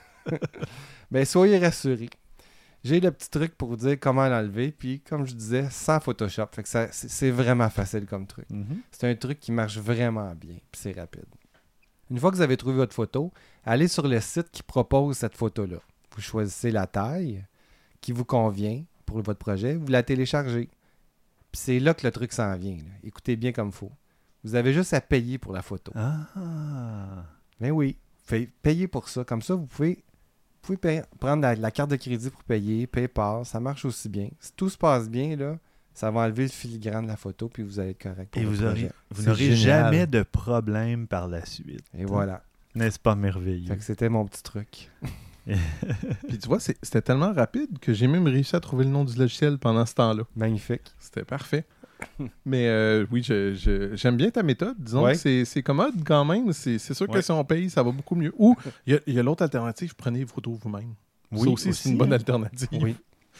Ben, soyez rassurés. J'ai le petit truc pour vous dire comment l'enlever. Puis, comme je disais, sans Photoshop. Fait que ça, c'est, c'est vraiment facile comme truc. Mhm. C'est un truc qui marche vraiment bien. Puis c'est rapide. Une fois que vous avez trouvé votre photo, allez sur le site qui propose cette photo-là. Vous choisissez la taille qui vous convient pour votre projet. Vous la téléchargez. Puis c'est là que le truc s'en vient. là. Écoutez bien comme il faut. Vous avez juste à payer pour la photo. Ah. Mais oui, fait- payez pour ça. Comme ça, vous pouvez, vous pouvez payer- prendre la, la carte de crédit pour payer, PayPal, ça marche aussi bien. Si tout se passe bien, là, ça va enlever le filigrane de la photo, puis vous allez être correct pour Et votre vous, aurez, projet. vous C'est n'aurez génial. jamais de problème par la suite. Et voilà. N'est-ce pas merveilleux? Fait que c'était mon petit truc. Puis tu vois, c'est- c'était tellement rapide que j'ai même réussi à trouver le nom du logiciel pendant ce temps-là. Magnifique. C'était parfait. Mais euh, oui, je- je- j'aime bien ta méthode. Disons Ouais. que c'est- c'est commode quand même. C'est c'est sûr que Ouais. si on paye, ça va beaucoup mieux. Ou il y a, il y a l'autre alternative, prenez les photos vous-même. ça Oui, aussi, aussi, c'est une bonne hein. alternative. Oui.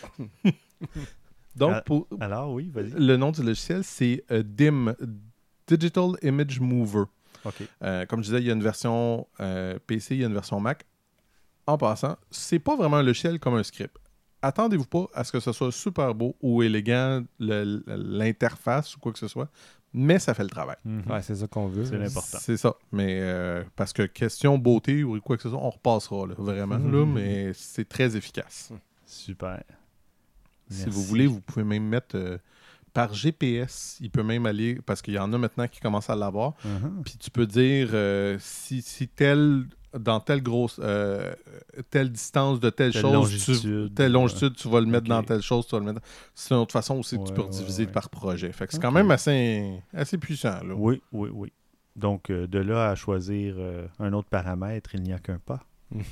Donc, Ah, pour, Alors, oui, vas-y. le nom du logiciel, c'est euh, D I M, Digital Image Mover. OK. Euh, comme je disais, il y a une version euh, P C, il y a une version Mac. En passant, c'est pas vraiment un logiciel comme un script. Attendez-vous pas à ce que ce soit super beau ou élégant, le- l'interface ou quoi que ce soit, mais ça fait le travail. Mhm. Ouais, c'est ça qu'on veut. C'est l'important. C'est ça. Mais euh, parce que question beauté ou quoi que ce soit, on repassera là, vraiment, là, Mhm. mais c'est très efficace. Super. Si Merci. vous voulez, vous pouvez même mettre euh, par G P S. Il peut même aller, parce qu'il y en a maintenant qui commencent à l'avoir. Mhm. Puis tu peux dire euh, si, si telle dans telle grosse euh, telle distance de telle, Telle chose, longitude, tu, telle longitude, tu vas le mettre ok. dans telle chose, tu vas le mettre. C'est une autre façon aussi que tu Ouais, peux ouais, rediviser ouais. par projet. Fait que c'est Ok. quand même assez, assez puissant. Là. Oui, oui, oui. Donc, euh, de là à choisir euh, un autre paramètre, il n'y a qu'un pas.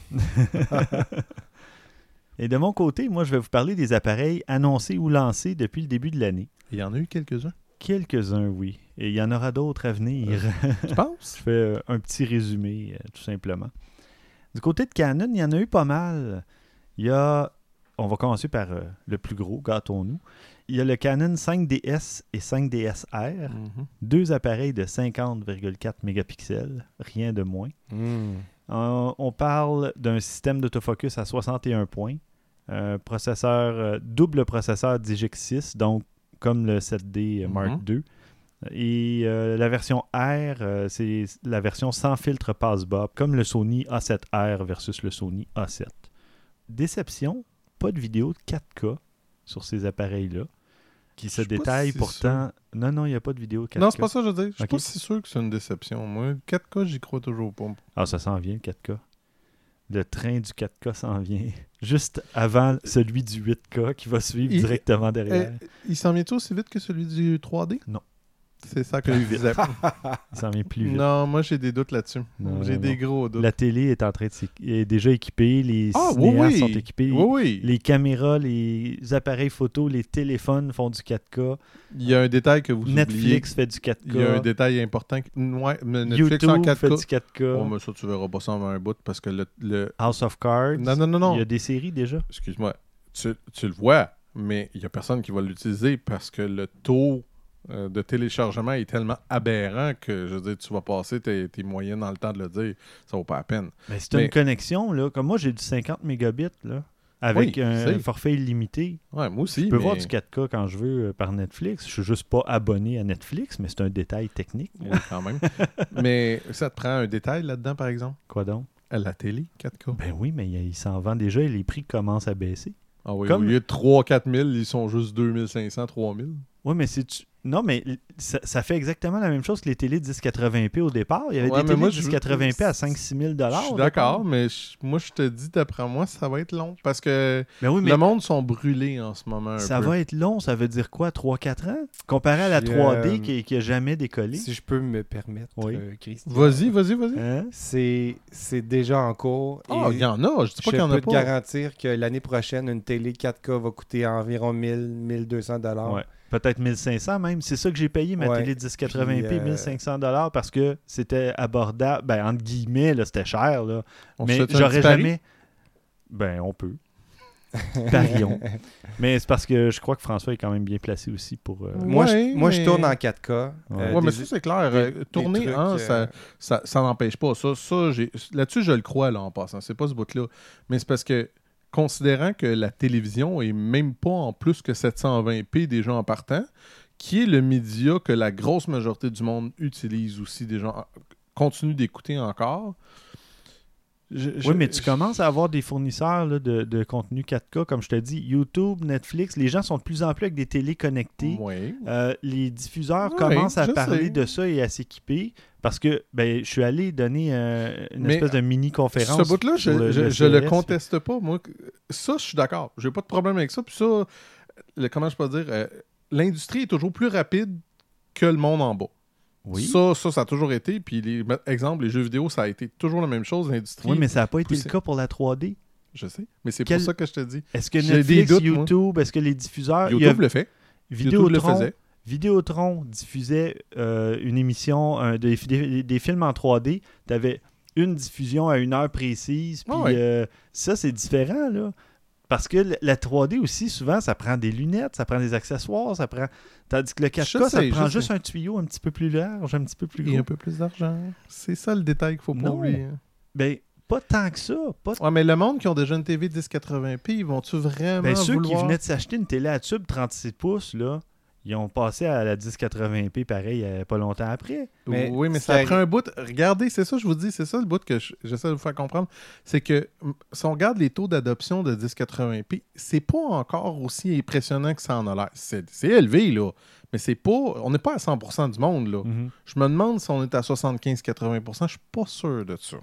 Et de mon côté, moi, je vais vous parler des appareils annoncés ou lancés depuis le début de l'année. Il y en a eu quelques-uns. Quelques-uns, oui. Et il y en aura d'autres à venir. Tu penses? Je fais euh, un petit résumé, euh, tout simplement. Du côté de Canon, il y en a eu pas mal. Il y a, on va commencer par euh, le plus gros, gâtons-nous. Il y a le Canon cinq D S et cinq D S R, Mhm. deux appareils de cinquante virgule quatre mégapixels, rien de moins. Hmm. Euh, on parle d'un système d'autofocus à soixante et un points, un processeur, euh, double processeur Digix six, donc comme le sept D Mark Mhm. deux. Et euh, la version R, euh, c'est la version sans filtre passe-bas, comme le Sony A sept R versus le Sony A sept. Déception, pas de vidéo de quatre K sur ces appareils-là, qui se Je suis pas détaillent si pourtant... Non, non, il n'y a pas de vidéo quatre K. Non, c'est pas ça que je veux dire. Je suis Ok. pas si sûr que c'est une déception. Moi, quatre K, j'y crois toujours pas. Ah, ça s'en vient, le quatre K. Le train du quatre K s'en vient. Juste avant celui du huit K qui va suivre Il- directement derrière. Eh, il s'en vient-tu aussi vite que celui du trois D? Non. C'est ça que je disais. Il s'en vient plus vite. Non, moi, j'ai des doutes là-dessus. Non, J'ai non. des gros doutes. La télé est en train de s'équ- est déjà équipée, les Ah, oui, cinéastes oui. sont équipés, Oui, oui. les caméras, les appareils photo, les téléphones font du quatre K, Il y a un détail que vous oubliez. Netflix fait du quatre K, Il y a un détail important. que- Ouais, mais Netflix en YouTube quatre K. fait du quatre K, Oh, mais ça, tu verras pas ça en un bout parce que le. le... House of Cards, Non, non, non, non. il y a des séries déjà. Excuse-moi. Tu, tu le vois, mais il y a personne qui va l'utiliser parce que le taux euh, de téléchargement est tellement aberrant que, je veux dire, tu vas passer tes, tes moyens dans le temps de le dire. Ça vaut pas la peine. Mais c'est Mais- une connexion, là. Comme moi, j'ai du cinquante mégabits, là, avec Oui, un c'est- forfait illimité. Ouais, moi aussi. Je peux mais... voir du quatre K quand je veux euh, par Netflix. Je suis juste pas abonné à Netflix, mais c'est un détail technique. Oui, quand même. mais ça te prend un détail là-dedans, par exemple? Quoi donc? À la télé, quatre K. Ben oui, mais il il s'en vend déjà et les prix commencent à baisser. Ah oui, comme- au lieu de trois à quatre mille, ils sont juste deux mille cinq cents, trois mille. Oui, mais c'est... tu- Non, mais ça, ça fait exactement la même chose que les télés dix quatre-vingts p au départ. Il y avait Ouais, des mais télés moi, je- dix quatre-vingts p à cinq six mille dollars. Je suis d'accord, mais je- moi, je te dis, d'après moi, ça va être long. Parce que Ben oui, mais le monde sont brûlés en ce moment un ça peu. va être long. Ça veut dire quoi, trois quatre ans? Comparé à la Puis, trois D euh, qui, qui a jamais décollé. Si je peux me permettre, Oui. euh, Christian. Vas-y, vas-y, vas-y. Hein? C'est, c'est déjà en cours. Ah, et il y en a. Je dis pas qu'il y je en peux a te pas. garantir que l'année prochaine, une télé quatre K va coûter environ mille, mille deux cents dollars. Ouais. Peut-être mille cinq cents même. C'est ça que j'ai payé ma Ouais. télé dix quatre-vingts p, Puis, euh, mille cinq cents dollars parce que c'était abordable. Ben, entre guillemets, là, c'était cher. Là. On se mais fait un j'aurais petit pari? jamais. Ben, on peut. Parions. Mais c'est parce que je crois que François est quand même bien placé aussi pour. euh, Moi, Ouais, je, moi je mais- tourne en quatre K. Ouais. euh, Ouais, mais des- ça, c'est clair. des- Euh, des tourner, trucs, hein, euh, ça, ça, ça n'empêche pas. Ça, ça j'ai... Là-dessus, je le crois, là, en passant. C'est pas ce bout-là. Mais c'est parce que, considérant que la télévision est même pas en plus que sept cent vingt p déjà en partant, qui est le média que la grosse majorité du monde utilise aussi, des gens continuent d'écouter encore. Je- je- Oui, mais tu je- commences à avoir des fournisseurs là, de, de contenu quatre K, comme je te dis, YouTube, Netflix. Les gens sont de plus en plus avec des télés connectées. Oui. Euh, les diffuseurs Ouais, commencent à je parler sais. de ça et à s'équiper parce que ben, je suis allé donner euh, une Mais espèce de mini-conférence. Ce bout-là, je, pour le- je, le je le C R S. conteste pas. Moi, ça, je suis d'accord. J'ai pas de problème avec ça. Puis ça, le- comment je peux dire, euh, l'industrie est toujours plus rapide que le monde en bas. Oui. Ça, ça, ça a toujours été. Puis, les, exemple, les jeux vidéo, ça a été toujours la même chose. L'industrie, Oui, mais ça n'a pas été poussé. le cas pour la trois D. je sais. Mais c'est Quel- pour ça que je te dis. Est-ce que J'ai Netflix, des doutes, moi. YouTube, est-ce que les diffuseurs... il y a YouTube le fait. YouTube le Vidéotron, faisait. Vidéotron diffusait euh, une émission, un- des, des- des films en trois D. Tu avais une diffusion à une heure précise. Puis Ah ouais. euh, ça, c'est différent, là. Parce que l- la trois D aussi, souvent, ça prend des lunettes, ça prend des accessoires, ça prend... Tandis que le quatre K, Je ça sais, prend je juste sais. un tuyau un petit peu plus large, un petit peu plus Et gros. un peu plus d'argent. C'est ça le détail qu'il faut pas Non. oublier. Ben, pas tant que ça. Pas... Ouais, mais le monde qui ont déjà une T V dix quatre-vingts p, ils vont-tu vraiment Ben, ceux vouloir... qui venaient de s'acheter une télé à tube trente-six pouces, là, ils ont passé à la dix quatre-vingts p pareil, euh, pas longtemps après. Mais oui, mais ça ça arri- prend un bout. Regardez, c'est ça, je vous dis, c'est ça le bout que je- j'essaie de vous faire comprendre. C'est que m- si on regarde les taux d'adoption de dix quatre-vingts p, c'est pas encore aussi impressionnant que ça en a l'air. C'est, c'est élevé, là. Mais c'est pas. On n'est pas à cent pour cent du monde, là. Je me demande si on est à soixante-quinze à quatre-vingts pour cent. Je suis pas sûr de ça.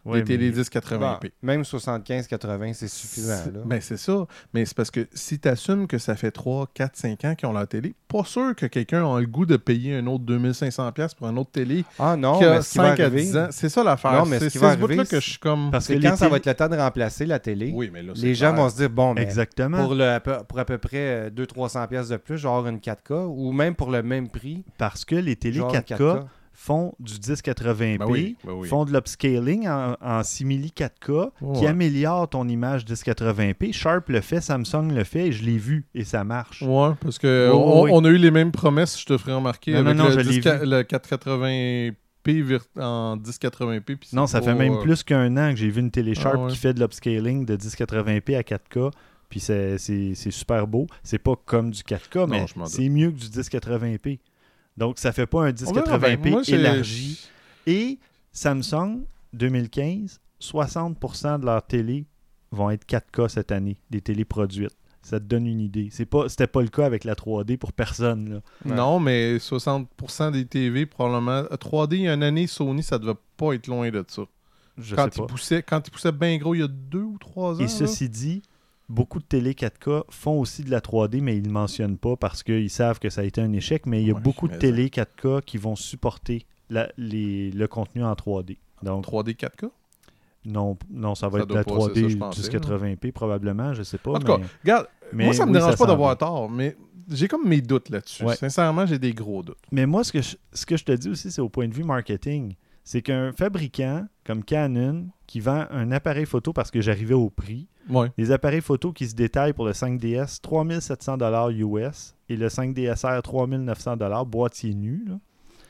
Ouais, des télés mais- dix quatre-vingts p. Bon, même soixante-quinze quatre-vingts, c'est suffisant. C'est- Là. Ben, c'est ça. Mais c'est parce que si tu assumes que ça fait trois, quatre, cinq ans qu'ils ont la télé, pas sûr que quelqu'un a le goût de payer un autre deux mille cinq cents dollars pour une autre télé Ah non, qui a mais ce qui va cinq à arriver, dix ans. C'est ça l'affaire. Non, mais ce c'est qui c'est va ce bout-là arriver, que je suis comme. Parce que c'est les quand ça télé- va être le temps de remplacer la télé, Oui, mais là, c'est les gens clair. vont se dire, bon, mais Exactement. pour, le, à peu- pour à peu près deux cents trois cents pièces de plus, genre une quatre K, ou même pour le même prix, Parce que les télés genre quatre K, une quatre K. font du dix quatre-vingts p, Ben oui, ben oui. font de l'upscaling en, en simili quatre K qui Ouais. améliore ton image dix quatre-vingts p. Sharp le fait, Samsung le fait, et je l'ai vu, et ça marche. Ouais, parce que Oui, on, oui, oui. on a eu les mêmes promesses, je te ferai remarquer, Non, avec non, non, le, je l'ai dix vu. le quatre quatre-vingts p vir- en dix quatre-vingts p. puis c'est Non, ça pas, fait même euh, plus qu'un an que j'ai vu une télé Sharp Ah ouais. qui fait de l'upscaling de dix quatre-vingts p à quatre K, puis c'est, c'est, c'est super beau. C'est pas comme du quatre K, mais je m'en doute. c'est mieux que du dix quatre-vingts p. Donc, ça fait pas un dix On verra quatre-vingts p bien. Moi, j'ai- élargi. Et Samsung, deux mille quinze, soixante pour cent de leurs télés vont être quatre K cette année, des télés produites. Ça te donne une idée. C'est pas, c'était pas le cas avec la trois D pour personne. Là. Ouais. Non, mais soixante pour cent des T V, probablement. trois D, il y a une année, Sony, ça devait pas être loin de ça. Je quand, sais il pas. poussait, quand il poussait bien gros, il y a deux ou trois ans. Et là. ceci dit, beaucoup de télé quatre K font aussi de la trois D, mais ils ne le mentionnent pas parce qu'ils savent que ça a été un échec. Mais il y a Ouais, beaucoup de mais télé quatre K qui vont supporter la- les- le contenu en trois D. Donc, trois D quatre K? non, non, ça va Ça être de doit la pas, trois c'est D ça, je pensais, dix quatre-vingts p probablement, je sais pas. En tout cas, mais, regarde, mais moi, ça me oui, dérange pas s'en d'avoir vient. tort, mais j'ai comme mes doutes là-dessus. Ouais. Sincèrement, j'ai des gros doutes. Mais moi, ce que, je, ce que je te dis aussi, c'est au point de vue marketing. C'est qu'un fabricant comme Canon qui vend un appareil photo parce que j'arrivais au prix, Ouais. les appareils photo qui se détaillent pour le cinq D S, trois mille sept cents dollars U S et le cinq D S R, trois mille neuf cents dollars boîtier nu, là,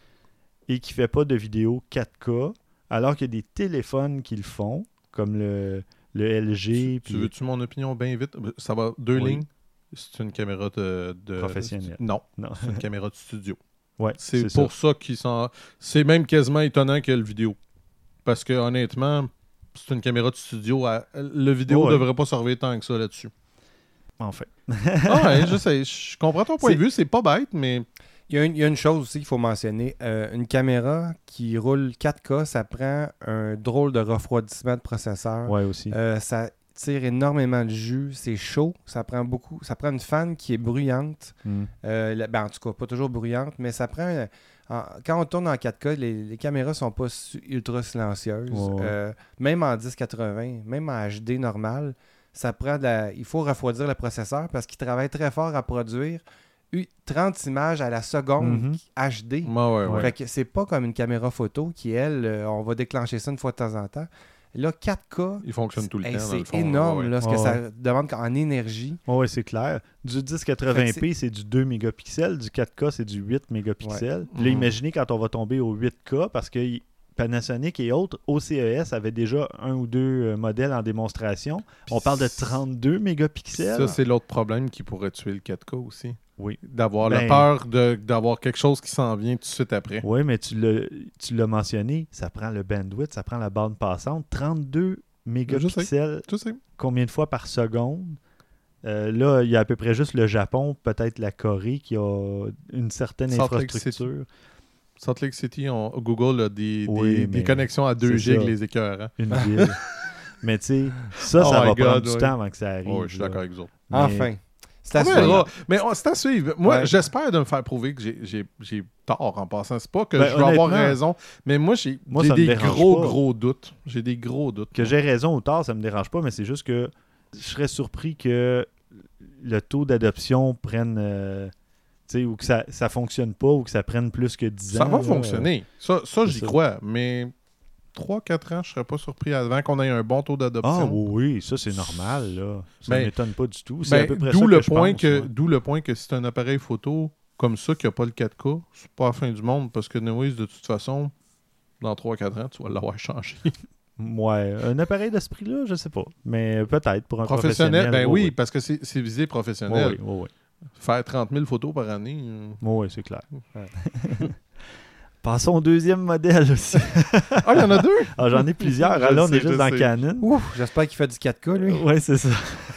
et qui ne fait pas de vidéo quatre K, alors qu'il y a des téléphones qui le font, comme le, le L G. Tu, puis tu veux-tu mon opinion bien vite? Ça va, deux Oui. lignes. C'est une caméra de... de- Professionnelle. Non, Non. c'est une caméra de studio. Ouais, C'est c'est pour ça. ça, qu'ils sont... C'est même quasiment étonnant que le vidéo. Parce que honnêtement, c'est une caméra de studio. à- Le vidéo Ouais. devrait pas servir tant que ça là-dessus. Enfin. Ah ouais, je sais. Je comprends ton point de C'est- vue. C'est pas bête, mais... Il y, a une, il y a une chose aussi qu'il faut mentionner. Euh, une caméra qui roule quatre K, ça prend un drôle de refroidissement de processeur. Ouais, aussi. Euh, ça tire énormément de jus, c'est chaud, ça prend beaucoup. Ça prend une fan qui est bruyante. Mm. Euh, la- ben, en tout cas, pas toujours bruyante, mais ça prend. un- en- quand on tourne en quatre K, les, les caméras sont pas su- ultra silencieuses. Ouais, ouais. Euh, même en dix quatre-vingts, même en H D normal, ça prend de la. Il faut refroidir le processeur parce qu'il travaille très fort à produire eu- trente images à la seconde Mhm. H D. Ouais, ouais, ouais. Fait que c'est pas comme une caméra photo qui, elle, euh, on va déclencher ça une fois de temps en temps. Là, quatre K, Il fonctionne tout le hey, temps. dans c'est le fond. énorme Ouais, ouais. là, ce que Ouais, ça ouais. demande en énergie. Ouais, ouais, c'est clair. Du dix quatre-vingts Fait p, que c'est du deux mégapixels. Du quatre K, c'est du huit mégapixels. Puis là, Mhm. imaginez quand on va tomber au huit K, parce que y- Panasonic et autres, O C E S avaient déjà un ou deux euh, modèles en démonstration. Puis On parle de c- trente-deux mégapixels. Ça, c'est l'autre problème qui pourrait tuer le quatre K aussi. Oui. D'avoir la Ben- peur de- d'avoir quelque chose qui s'en vient tout de suite après. Oui, mais tu l'as, tu l'as mentionné, ça prend le bandwidth, ça prend la bande passante. trente-deux mégapixels, Tu sais. combien de fois par seconde? Euh, là, il y a à peu près juste le Japon, peut-être la Corée, qui a une certaine Salt Lake infrastructure. Salt Lake City, on- Google a des, Oui, des, mais des connexions à deux c'est gigs, ça. les écœurs. Hein? Une ville. Mais tu sais, ça, Oh ça my va God, prendre du ouais. temps avant que ça arrive. Ouais, je suis là. d'accord avec vous autres. Mais- Enfin. C'est à On suivre. verra. Mais on- c'est à suivre. Moi, Ouais. j'espère de me faire prouver que j'ai- j'ai j'ai tort en passant. C'est pas que Ben, je vais avoir honnêtement, raison, mais moi, j'ai moi, j'ai ça me des dérange gros, pas. gros doutes. J'ai des gros doutes. Que j'ai raison ou tort, ça me dérange pas, mais c'est juste que je serais surpris que le taux d'adoption prenne. euh, tu sais, ou que ça ne fonctionne pas, ou que ça prenne plus que dix Ça ans. va là. fonctionner. Ça, ça c'est j'y ça. crois. Mais trois quatre ans, je serais pas surpris avant qu'on ait un bon taux Ah d'adoption. oui, oui, ça c'est normal. Là. Ça Ben, m'étonne pas du tout. C'est Ben, à peu près d'où ça le que je point pense, que ouais. d'où le point que c'est un appareil photo comme ça qui n'a pas le quatre K, c'est pas la fin du monde parce que anyways, de toute façon, dans trois quatre ans, tu vas l'avoir changé. Ouais, un appareil de ce prix-là, je sais pas. Mais peut-être pour un Professionnel, professionnel. ben ouais, oui, parce que c'est c'est visé ouais. professionnel. Ouais, ouais, ouais. Faire trente mille photos par année. euh, Ouais, ouais, c'est clair. Passons au deuxième modèle aussi. Ah, il y en a deux? Ah, j'en ai plusieurs. Je Ah, là, on sais, est juste je dans sais. Canon. Ouf, j'espère qu'il fait du quatre K, lui. Ouais, c'est ça.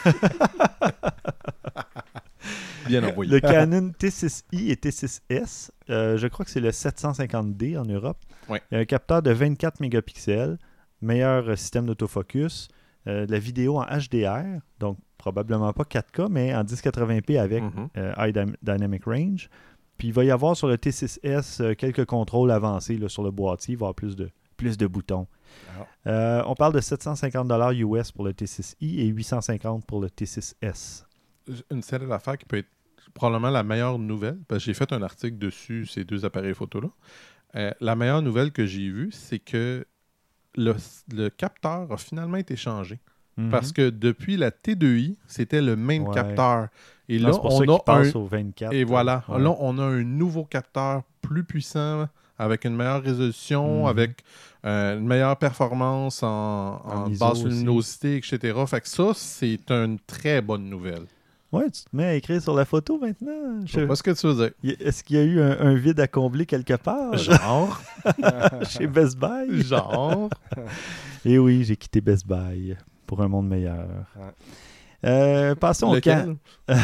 Bien envoyé. Le Canon T six i et T six S, euh, je crois que c'est le sept cent cinquante D en Europe. Ouais. Il y a un capteur de vingt-quatre mégapixels, meilleur euh, système d'autofocus, euh, de la vidéo en H D R, donc probablement pas quatre K, mais en dix quatre-vingts p avec Mhm. euh, High Dy- Dynamic Range. Puis il va y avoir sur le T six S euh, quelques contrôles avancés là, sur le boîtier, il va y avoir plus de, plus de boutons. Ah. Euh, on parle de sept cent cinquante dollars U S pour le T six i et huit cent cinquante dollars pour le T six S. Une série d'affaires qui peut être probablement la meilleure nouvelle, parce que j'ai fait un article dessus, ces deux appareils photo-là. Euh, la meilleure nouvelle que j'ai vue, c'est que le, le capteur a finalement été changé. Mhm. Parce que depuis la T deux i, c'était le même Ouais. capteur. Et Non, là, c'est pour on ça qu'il a passe un... au vingt-quatre. Et voilà. Ouais. Là, on a un nouveau capteur plus puissant, avec une meilleure résolution, Mhm. avec euh, une meilleure performance en, En en I S O basse aussi. luminosité, et cetera. Fait que ça, c'est une très bonne nouvelle. Ouais, tu te mets à écrire sur la photo maintenant. Je sais pas ce que tu veux dire. Y- Est-ce qu'il y a eu un, un vide à combler quelque part Genre. chez Best Buy? Genre. Et oui, j'ai quitté Best Buy pour un monde meilleur. Ouais. Euh, passons au Lequel? camp.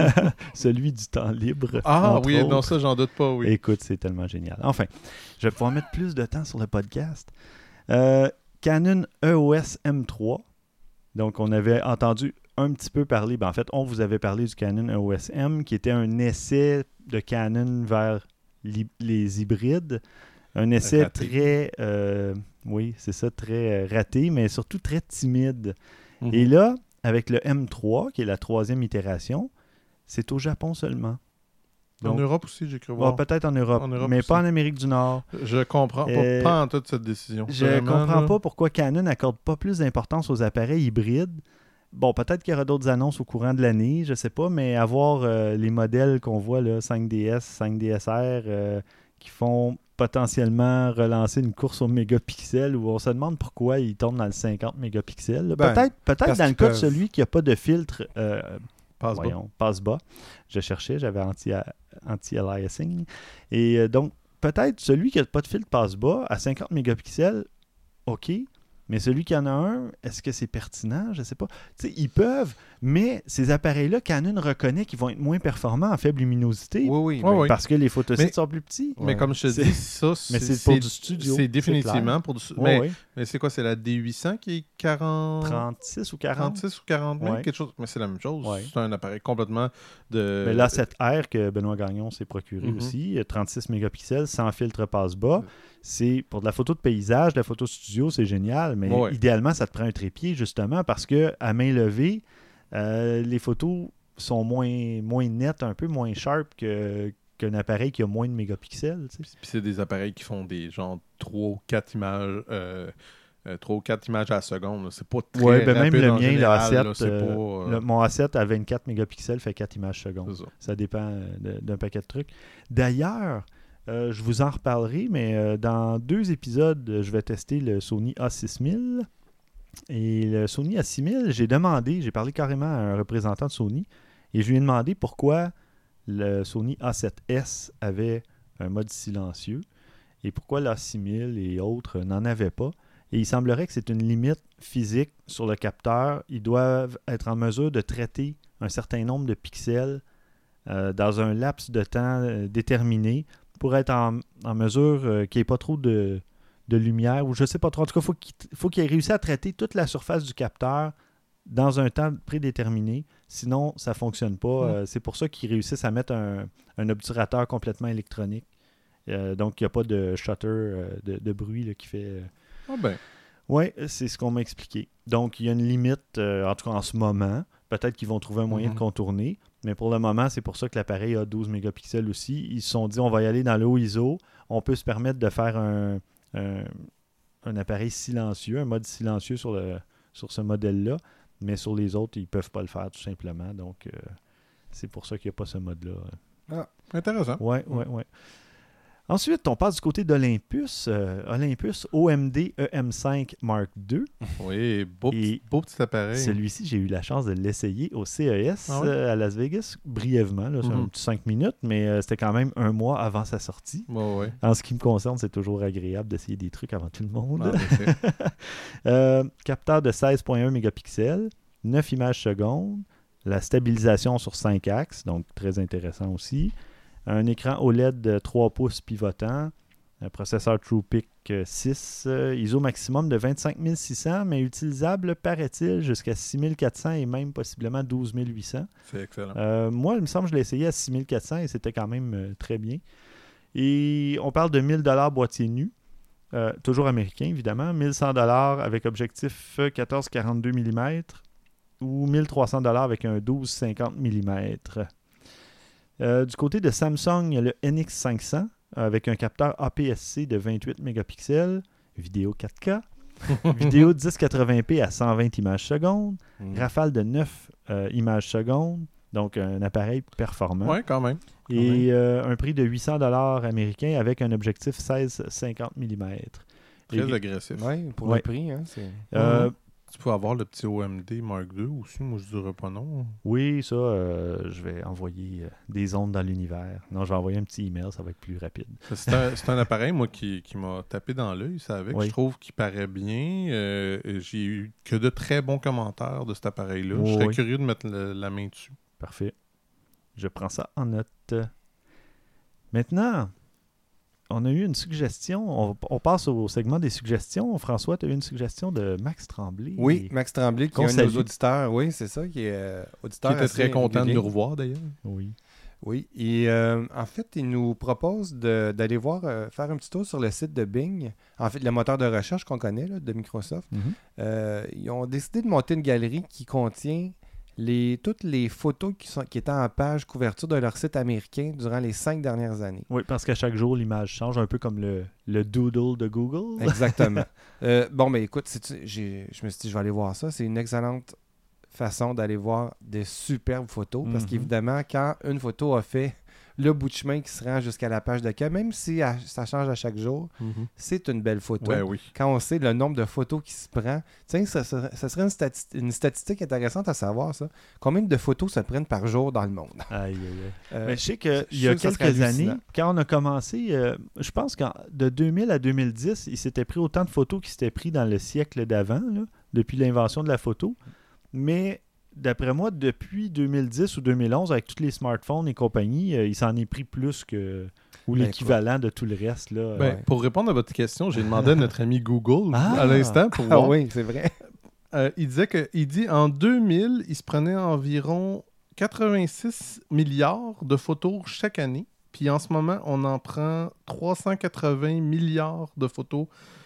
Celui du temps libre. Ah entre oui, autres. non, ça, j'en doute pas, oui. Écoute, c'est tellement génial. Enfin, je vais pouvoir mettre plus de temps sur le podcast. Euh, Canon E O S M trois. Donc, on avait entendu un petit peu parler. Ben, en fait, on vous avait parlé du Canon E O S M, qui était un essai de Canon vers li- les hybrides. Un essai Raté. très, euh, oui, c'est ça, très euh, raté, mais surtout très timide. Mhm. Et là, avec le M trois, qui est la troisième itération, c'est au Japon seulement. En Donc, Europe aussi, j'ai cru bon, voir. peut-être en Europe, En Europe mais aussi. pas en Amérique du Nord. Je comprends Euh, pas, pas en toute cette décision. Je Vraiment, comprends là. pas pourquoi Canon n'accorde pas plus d'importance aux appareils hybrides. Bon, peut-être qu'il y aura d'autres annonces au courant de l'année, je sais pas, mais avoir euh, les modèles qu'on voit, là, cinq D S, cinq D S R, euh, qui font potentiellement relancer une course aux mégapixels, où on se demande pourquoi ils tombent dans le cinquante mégapixels. là. Ben, peut-être peut-être parce dans le qu'ils cas de peuvent. celui qui n'a pas de filtre, euh, Passe bas. voyons, passe-bas. Je cherchais, j'avais anti- anti-aliasing. Et euh, donc, peut-être celui qui n'a pas de filtre passe-bas à cinquante mégapixels, OK. Mais celui qui en a un, est-ce que c'est pertinent? Je ne sais pas. Tu sais, ils peuvent, mais ces appareils-là, Canon reconnaît qu'ils vont être moins performants en faible luminosité Oui, oui. Ouais, ben, ouais. parce que les photosites Mais- sont plus petits. Mais Ouais. comme je te C'est- dis, ça, c'est... Mais c'est pour du studio. C'est c'est définitivement clair. pour du... stu- Ouais, mais ouais. mais c'est quoi? C'est la D huit cents qui est quarante... trente-six ou quarante. trente-six ou quarante mille, Ouais. quelque chose. Mais c'est la même chose. Ouais. C'est un appareil complètement de... Mais l'A sept R que Benoît Gagnon s'est procuré Mhm. aussi, euh, trente-six mégapixels, sans filtre passe-bas. Ouais. C'est pour de la photo de paysage, de la photo studio, c'est génial, mais Ouais. idéalement, ça te prend un trépied justement parce que à main levée, euh, les photos sont moins, moins nettes, un peu moins sharp que, qu'un appareil qui a moins de mégapixels. tu sais. Puis c'est des appareils qui font des genre trois ou quatre images... Euh... euh, trois ou quatre images à la seconde. là. C'est pas très Ouais, ben même rapide le en mien, le général, A sept, là. C'est euh, pas, euh, le- mon A sept à vingt-quatre mégapixels fait quatre images secondes. c'est ça. Ça dépend euh, de- d'un paquet de trucs. D'ailleurs, euh, je vous en reparlerai, mais euh, dans deux épisodes, euh, je vais tester le Sony A six mille. Et le Sony A six mille, j'ai demandé, j'ai parlé carrément à un représentant de Sony, et je lui ai demandé pourquoi le Sony A sept S avait un mode silencieux et pourquoi l'A six mille et autres n'en avaient pas. Et il semblerait que c'est une limite physique sur le capteur. Ils doivent être en mesure de traiter un certain nombre de pixels euh, dans un laps de temps euh, déterminé pour être en, en mesure euh, qu'il n'y ait pas trop de, de lumière, ou je ne sais pas trop. En tout cas, faut qu'il faut qu'il ait réussi à traiter toute la surface du capteur dans un temps prédéterminé. Sinon, ça ne fonctionne pas. Mm. Euh, c'est pour ça qu'ils réussissent à mettre un, un obturateur complètement électronique. Euh, donc, il n'y a pas de shutter euh, de, de bruit là, qui fait... euh, Ah ben, Oui, c'est ce qu'on m'a expliqué. Donc, il y a une limite, euh, en tout cas en ce moment. Peut-être qu'ils vont trouver un moyen Mhm. de contourner. Mais pour le moment, c'est pour ça que l'appareil a douze mégapixels aussi. Ils se sont dit, on va y aller dans le haut I S O. On peut se permettre de faire un, un, un appareil silencieux, un mode silencieux sur, le, sur ce modèle-là. Mais sur les autres, ils ne peuvent pas le faire tout simplement. Donc, euh, c'est pour ça qu'il n'y a pas ce mode-là. intéressant. Oui, oui, oui. Ensuite, on passe du côté d'Olympus. Euh, Olympus O M D E M cinq Mark deux. Oui, beau, Et petit, beau petit appareil. Celui-ci, j'ai eu la chance de l'essayer au C E S Ah ouais? euh, à Las Vegas, brièvement. Là, c'est un Mhm. petit cinq minutes, mais euh, c'était quand même un mois avant sa sortie. Ouais, ouais. En ce qui me concerne, c'est toujours agréable d'essayer des trucs avant tout le monde. En effet. Euh, capteur de seize virgule un mégapixels, neuf images secondes, la stabilisation sur cinq axes, donc très intéressant aussi. Un écran O L E D de trois pouces pivotant, Un processeur TruePic six, euh, I S O maximum de vingt-cinq mille six cents, mais utilisable, paraît-il, jusqu'à six mille quatre cents et même possiblement douze mille huit cents. C'est excellent. Euh, moi, il me semble que je l'ai essayé à six mille quatre cents et c'était quand même euh, très bien. Et on parle de mille dollars boîtier nu, euh, toujours américain évidemment, mille cent dollars avec objectif quatorze quarante-deux millimètres ou mille trois cents dollars avec un douze cinquante millimètres. Euh, du côté de Samsung, il y a le N X cinq cents avec un capteur A P S C de vingt-huit mégapixels, vidéo quatre K, vidéo dix quatre-vingts p à cent vingt images secondes, Mm. rafale de neuf euh, images secondes, donc un appareil performant. Oui, quand même. Quand même. Et euh, un prix de huit cents dollars américains avec un objectif seize cinquante millimètres. Très Et- agressif. Oui, pour Ouais. le prix, hein, c'est... euh, Tu peux avoir le petit O M D Mark deux aussi. Moi, je dirais pas non. Oui, ça, euh, je vais envoyer euh, des ondes dans l'univers. Non, je vais envoyer un petit email, ça va être plus rapide. C'est un, c'est un appareil, moi, qui, qui m'a tapé dans l'œil, ça, avec. Oui. Je trouve qu'il paraît bien. Euh, j'ai eu que de très bons commentaires de cet appareil-là. Oui, je serais oui. curieux de mettre le- la main dessus. Parfait. Je prends ça en note. Maintenant, on a eu une suggestion. On, on passe au segment des suggestions. François, tu as eu une suggestion de Max Tremblay. Oui, Max Tremblay, qui Qu'on est un de nos salue. auditeurs. Oui, c'est ça, qui est euh, Qui auditeur était assez très content de régulier. nous revoir, d'ailleurs. Oui. Oui, et euh, en fait, il nous propose de- d'aller voir, euh, faire un petit tour sur le site de Bing. En fait, le moteur de recherche qu'on connaît là, de Microsoft. Mhm. Euh, ils ont décidé de monter une galerie qui contient les, toutes les photos qui, sont, qui étaient en page couverture de leur site américain durant les cinq dernières années. Oui, parce qu'à chaque jour, l'image change, un peu comme le, le doodle de Google. Exactement. Euh, bon, mais écoute, c'est- j'ai- je me suis dit, je vais aller voir ça. C'est une excellente façon d'aller voir des superbes photos. Parce Mhm. qu'évidemment, quand une photo a fait le bout de chemin qui se rend jusqu'à la page d'accueil, même si à- ça change à chaque jour, c'est une belle photo. Ouais, oui. Quand on sait le nombre de photos qui se prend, tiens, ça, ça- ça serait une, stati- une statistique intéressante à savoir, ça. Combien de photos se prennent par jour dans le monde? Aïe, aïe, aïe. Euh, Mais je sais qu'il je y a suis sûr que ça quelques serait années, hallucinant. quand on a commencé, euh, je pense que de deux mille à deux mille dix, il s'était pris autant de photos qu'il s'était pris dans le siècle d'avant, là, depuis l'invention de la photo. Mais d'après moi, depuis deux mille dix ou deux mille onze, avec tous les smartphones et compagnie, euh, il s'en est pris plus que ou Ben, l'équivalent de tout le reste. Là. Ben, Ouais. Pour répondre à votre question, j'ai demandé à notre ami Google Ah! à l'instant pour Ah voir. oui, c'est vrai. Euh, il disait que il dit en deux mille, il se prenait environ quatre-vingt-six milliards de photos chaque année. Puis en ce moment, on en prend trois cent quatre-vingts milliards de photos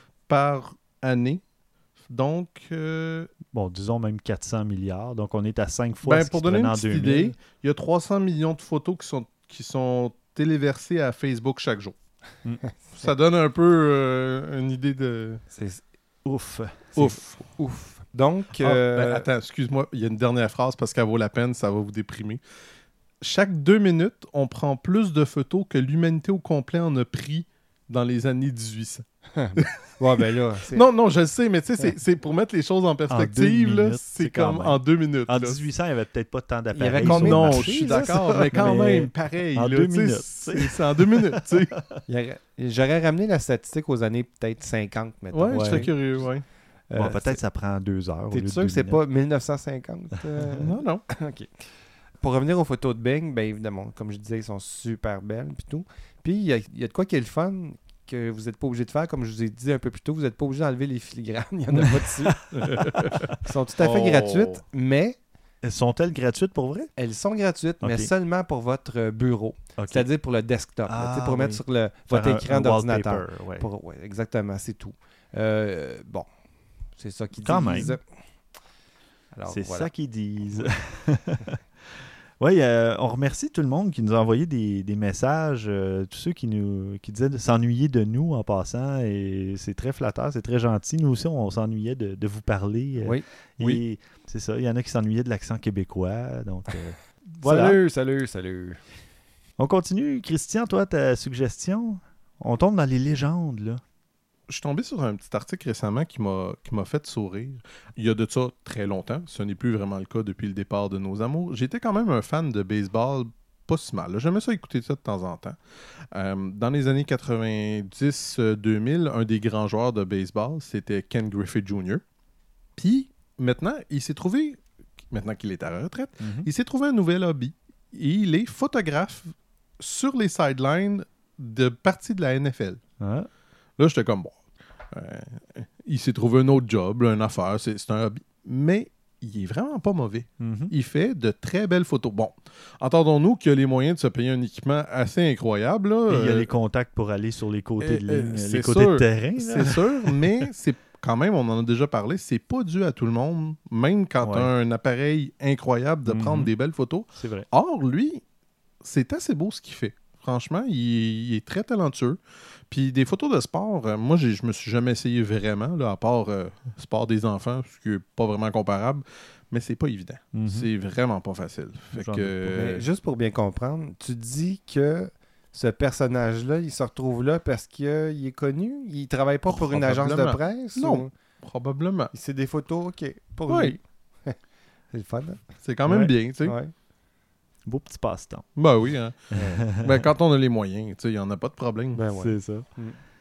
par année. Donc, euh, Bon, disons même quatre cents milliards. Donc, on est à cinq fois ben, ce pour qu'il se donner une prenait en petite deux mille. idée, il y a trois cents millions de photos qui sont, qui sont téléversées à Facebook chaque jour. Mm. Ça donne un peu euh, une idée de... C'est Ouf. c'est Ouf. ouf. Donc, Ah, euh, ben, attends, excuse-moi, il y a une dernière phrase parce qu'elle vaut la peine, ça va vous déprimer. Chaque deux minutes, on prend plus de photos que l'humanité au complet en a pris dans les années dix-huit cents. ouais, ben là, c'est- Non, non, je le sais, mais tu sais, c'est- c'est pour mettre les choses en perspective, deux là, minutes, c'est c'est quand comme même. en deux minutes. En là. dix-huit cents, il n'y avait peut-être pas tant Il y d'appareils. avait sur combien le Non, marché, je suis là, d'accord, ça. mais quand Mais même, pareil. en là, deux tu sais, minutes, C'est tu sais. c'est en deux minutes, tu sais. il y aurait- j'aurais ramené la statistique aux années peut-être cinquante, maintenant. Ouais, je serais curieux, ouais. Euh, Bon, peut-être ça prend deux heures. au T'es lieu de sûr deux que c'est minutes. pas mille neuf cent cinquante? euh? Non, non. OK. Pour revenir aux photos de Bing, bien évidemment, comme je disais, ils sont super belles puis tout. Puis il y a, il y a de quoi qui est le fun que vous n'êtes pas obligé de faire, comme je vous ai dit un peu plus tôt, vous n'êtes pas obligé d'enlever les filigranes, il n'y en a pas dessus. Ils sont tout à fait Oh. gratuites, mais Sont-elles gratuites pour vrai? elles sont gratuites, mais OK. seulement pour votre euh, bureau, Ok. c'est-à-dire pour le desktop, là, Ah, tu sais, pour mettre oui. sur le, Faire votre un- écran un d'ordinateur. wallpaper, ouais. Pour- ouais, exactement, c'est tout. Euh, bon, c'est ça qu'ils Quand disent. même. Alors, C'est voilà. ça qu'ils disent. Oui, euh, on remercie tout le monde qui nous a envoyé des, des messages, euh, tous ceux qui nous qui disaient de s'ennuyer de nous en passant, et c'est très flatteur, c'est très gentil. Nous aussi, on s'ennuyait de, de vous parler. euh, Oui. et Oui. c'est ça, il y en a qui s'ennuyaient de l'accent québécois. Donc, euh, voilà. Salut, salut, salut. On continue. Christian, toi, ta suggestion? On tombe dans les légendes, là. Je suis tombé sur un petit article récemment qui m'a qui m'a fait sourire. Il y a de ça très longtemps. Ce n'est plus vraiment le cas depuis le départ de nos amours. J'étais quand même un fan de baseball, pas si mal. J'aimais ça écouter ça de temps en temps. Euh, dans les années quatre-vingt-dix deux mille, un des grands joueurs de baseball, c'était Ken Griffey junior Puis maintenant, il s'est trouvé, maintenant qu'il est à la retraite, il s'est trouvé un nouvel hobby. Et il est photographe sur les sidelines de partie de la N F L. Ah. Là, j'étais comme, bon, euh, il s'est trouvé un autre job, là, une affaire, c'est, c'est un hobby. Mais il est vraiment pas mauvais. Mm-hmm. Il fait de très belles photos. Bon, entendons-nous qu'il a les moyens de se payer un équipement assez incroyable. Là, Et il y a euh, les contacts pour aller sur les côtés de euh, ligne, euh, les c'est côtés sûr, de terrain. Là. C'est sûr, mais c'est quand même, on en a déjà parlé, c'est pas dû à tout le monde, même quand Ouais. tu as un appareil incroyable de Mhm. prendre des belles photos. C'est vrai. Or, lui, c'est assez beau ce qu'il fait. Franchement, il, il est très talentueux. Puis des photos de sport, euh, moi, j'ai, je me suis jamais essayé vraiment, là, à part euh, sport des enfants, ce qui n'est pas vraiment comparable, mais c'est pas évident. Mhm. C'est vraiment pas facile. Fait J'en que, doute pas. Mais juste pour bien comprendre, tu dis que ce personnage-là, il se retrouve là parce qu'il est connu? Il travaille pas pour une agence de Probablement. presse? Non. ou- probablement. C'est des photos, OK, pour Oui. lui. C'est le fun, hein? C'est quand même Ouais. bien, tu sais. Ouais. Beau petit passe-temps. Ben oui, hein. Ben, quand on a les moyens, tu sais, il n'y en a pas de problème. Ben ouais. C'est ça. Mm.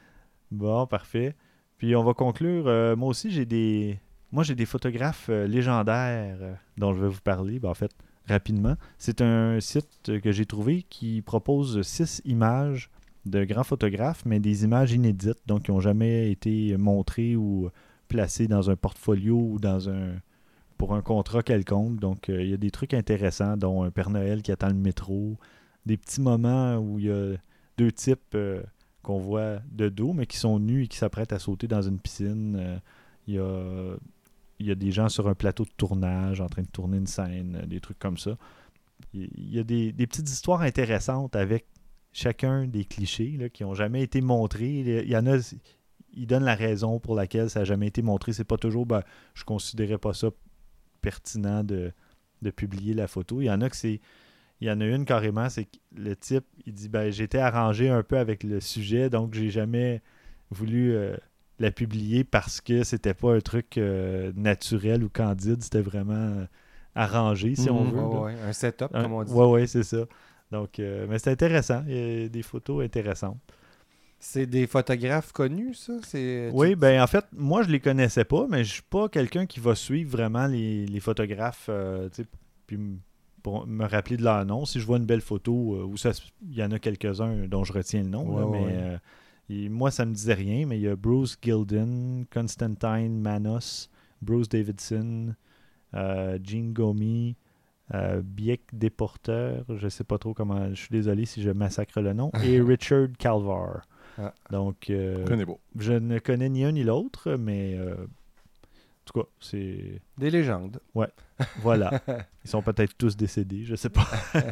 Bon, parfait. Puis on va conclure. Euh, moi aussi, j'ai des. Moi, j'ai des photographes euh, légendaires euh, dont je vais vous parler. Ben, en fait, rapidement. C'est un site euh, que j'ai trouvé qui propose six images de grands photographes, mais des images inédites, donc qui n'ont jamais été montrées ou placées dans un portfolio ou dans un pour un contrat quelconque. Donc, euh, il y a des trucs intéressants, dont un Père Noël qui attend le métro, des petits moments où il y a deux types euh, qu'on voit de dos, mais qui sont nus et qui s'apprêtent à sauter dans une piscine. Euh, il y a, il y a des gens sur un plateau de tournage en train de tourner une scène, euh, des trucs comme ça. Il il y a des, des petites histoires intéressantes avec chacun des clichés là, qui n'ont jamais été montrés. Il y en a, ils donnent la raison pour laquelle ça n'a jamais été montré. C'est pas toujours, ben, je ne considérais pas ça pertinent de, de publier la photo. Il y en a que c'est il y en a une carrément, c'est que le type, il dit ben j'étais arrangé un peu avec le sujet, donc j'ai jamais voulu euh, la publier parce que c'était pas un truc euh, naturel ou candide, c'était vraiment euh, arrangé, si on Mhm. veut. Ouais, là. ouais, un setup, Un- comme on dit. ouais, ouais, c'est ça. Donc, euh, mais c'est intéressant. Il y a des photos intéressantes. C'est des photographes connus, ça? C'est... Oui, tu- ben en fait, moi je les connaissais pas, mais je suis pas quelqu'un qui va suivre vraiment les, les photographes, euh, tu sais, puis m- pour me rappeler de leur nom. Si je vois une belle photo, euh, où ça, se- il y en a quelques-uns dont je retiens le nom, Ouais, là, ouais, mais ouais. euh, et moi ça me disait rien, mais il y a Bruce Gilden, Constantine Manos, Bruce Davidson, euh, Gene Gomi, euh, Biek Deporteur, je sais pas trop comment, je suis désolé si je massacre le nom, et Richard Calvar. Ah. Donc, euh, Je connais pas. je ne connais ni un ni l'autre, mais euh, en tout cas, c'est. Des légendes. Voilà. Ils sont peut-être tous décédés, je sais pas.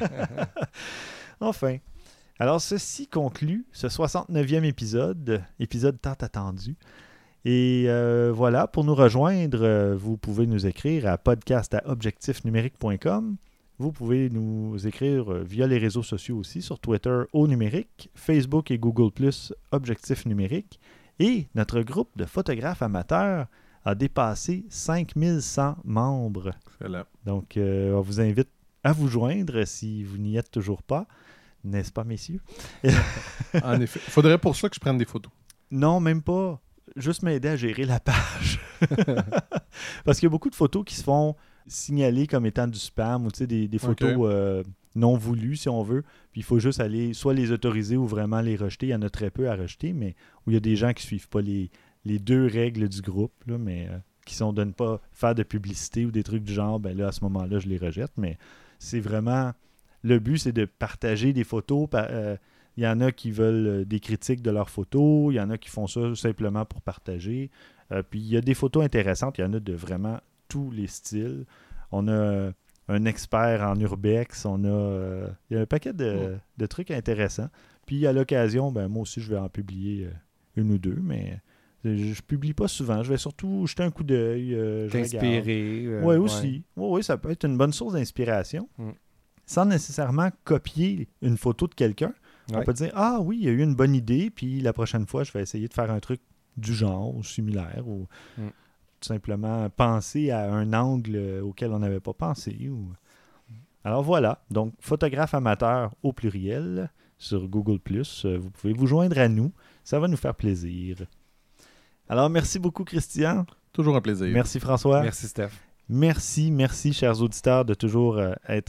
Enfin. Alors, ceci conclut ce soixante-neuvième épisode, épisode tant attendu. Et euh, voilà, pour nous rejoindre, euh, vous pouvez nous écrire à podcast à objectif numérique point com. Vous pouvez nous écrire euh, via les réseaux sociaux aussi, sur Twitter au numérique, Facebook et Google plus, Objectif numérique. Et notre groupe de photographes amateurs a dépassé cinq mille cent membres. Excellent. Donc, euh, on vous invite à vous joindre si vous n'y êtes toujours pas. N'est-ce pas, messieurs? En effet. Il faudrait pour ça que je prenne des photos. Non, même pas. Juste m'aider à gérer la page. Parce qu'il y a beaucoup de photos qui se font signaler comme étant du spam ou tu sais, des, des photos Ok. euh, non voulues, si on veut. Puis il faut juste aller soit les autoriser ou vraiment les rejeter. Il y en a très peu à rejeter, mais où il y a des gens qui ne suivent pas les, les deux règles du groupe, là, mais euh, qui sont de ne pas faire de publicité ou des trucs du genre, ben là, à ce moment-là, je les rejette. Mais c'est vraiment... Le but, c'est de partager des photos. par- euh, Il y en a qui veulent euh, des critiques de leurs photos. Il y en a qui font ça simplement pour partager. Euh, puis il y a des photos intéressantes. Il y en a de vraiment tous les styles. On a euh, un expert en urbex. On a, euh, il y a un paquet de, de trucs intéressants. Puis à l'occasion, ben, moi aussi, je vais en publier euh, une ou deux. Mais euh, je, je publie pas souvent. Je vais surtout jeter un coup d'œil. euh, je regarde. T'inspirer. euh, Oui, ouais. aussi. Oui, oui, ça peut être une bonne source d'inspiration. Mm. Sans nécessairement copier une photo de quelqu'un. On Ouais. peut dire, ah oui, il y a eu une bonne idée, puis la prochaine fois, je vais essayer de faire un truc du genre ou similaire, ou Mm. tout simplement penser à un angle auquel on n'avait pas pensé. Ou... Alors voilà, donc photographe amateur au pluriel sur Google plus, vous pouvez vous joindre à nous. Ça va nous faire plaisir. Alors, merci beaucoup, Christian. Toujours un plaisir. Merci, François. Merci, Steph. Merci, merci, chers auditeurs, de toujours euh, être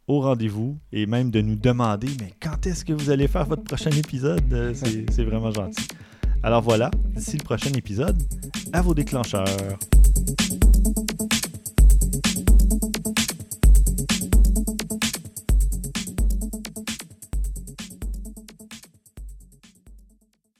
au rendez-vous et même de nous demander mais quand est-ce que vous allez faire votre prochain épisode? Euh, c'est, c'est vraiment gentil. Alors voilà, d'ici le prochain épisode, à vos déclencheurs.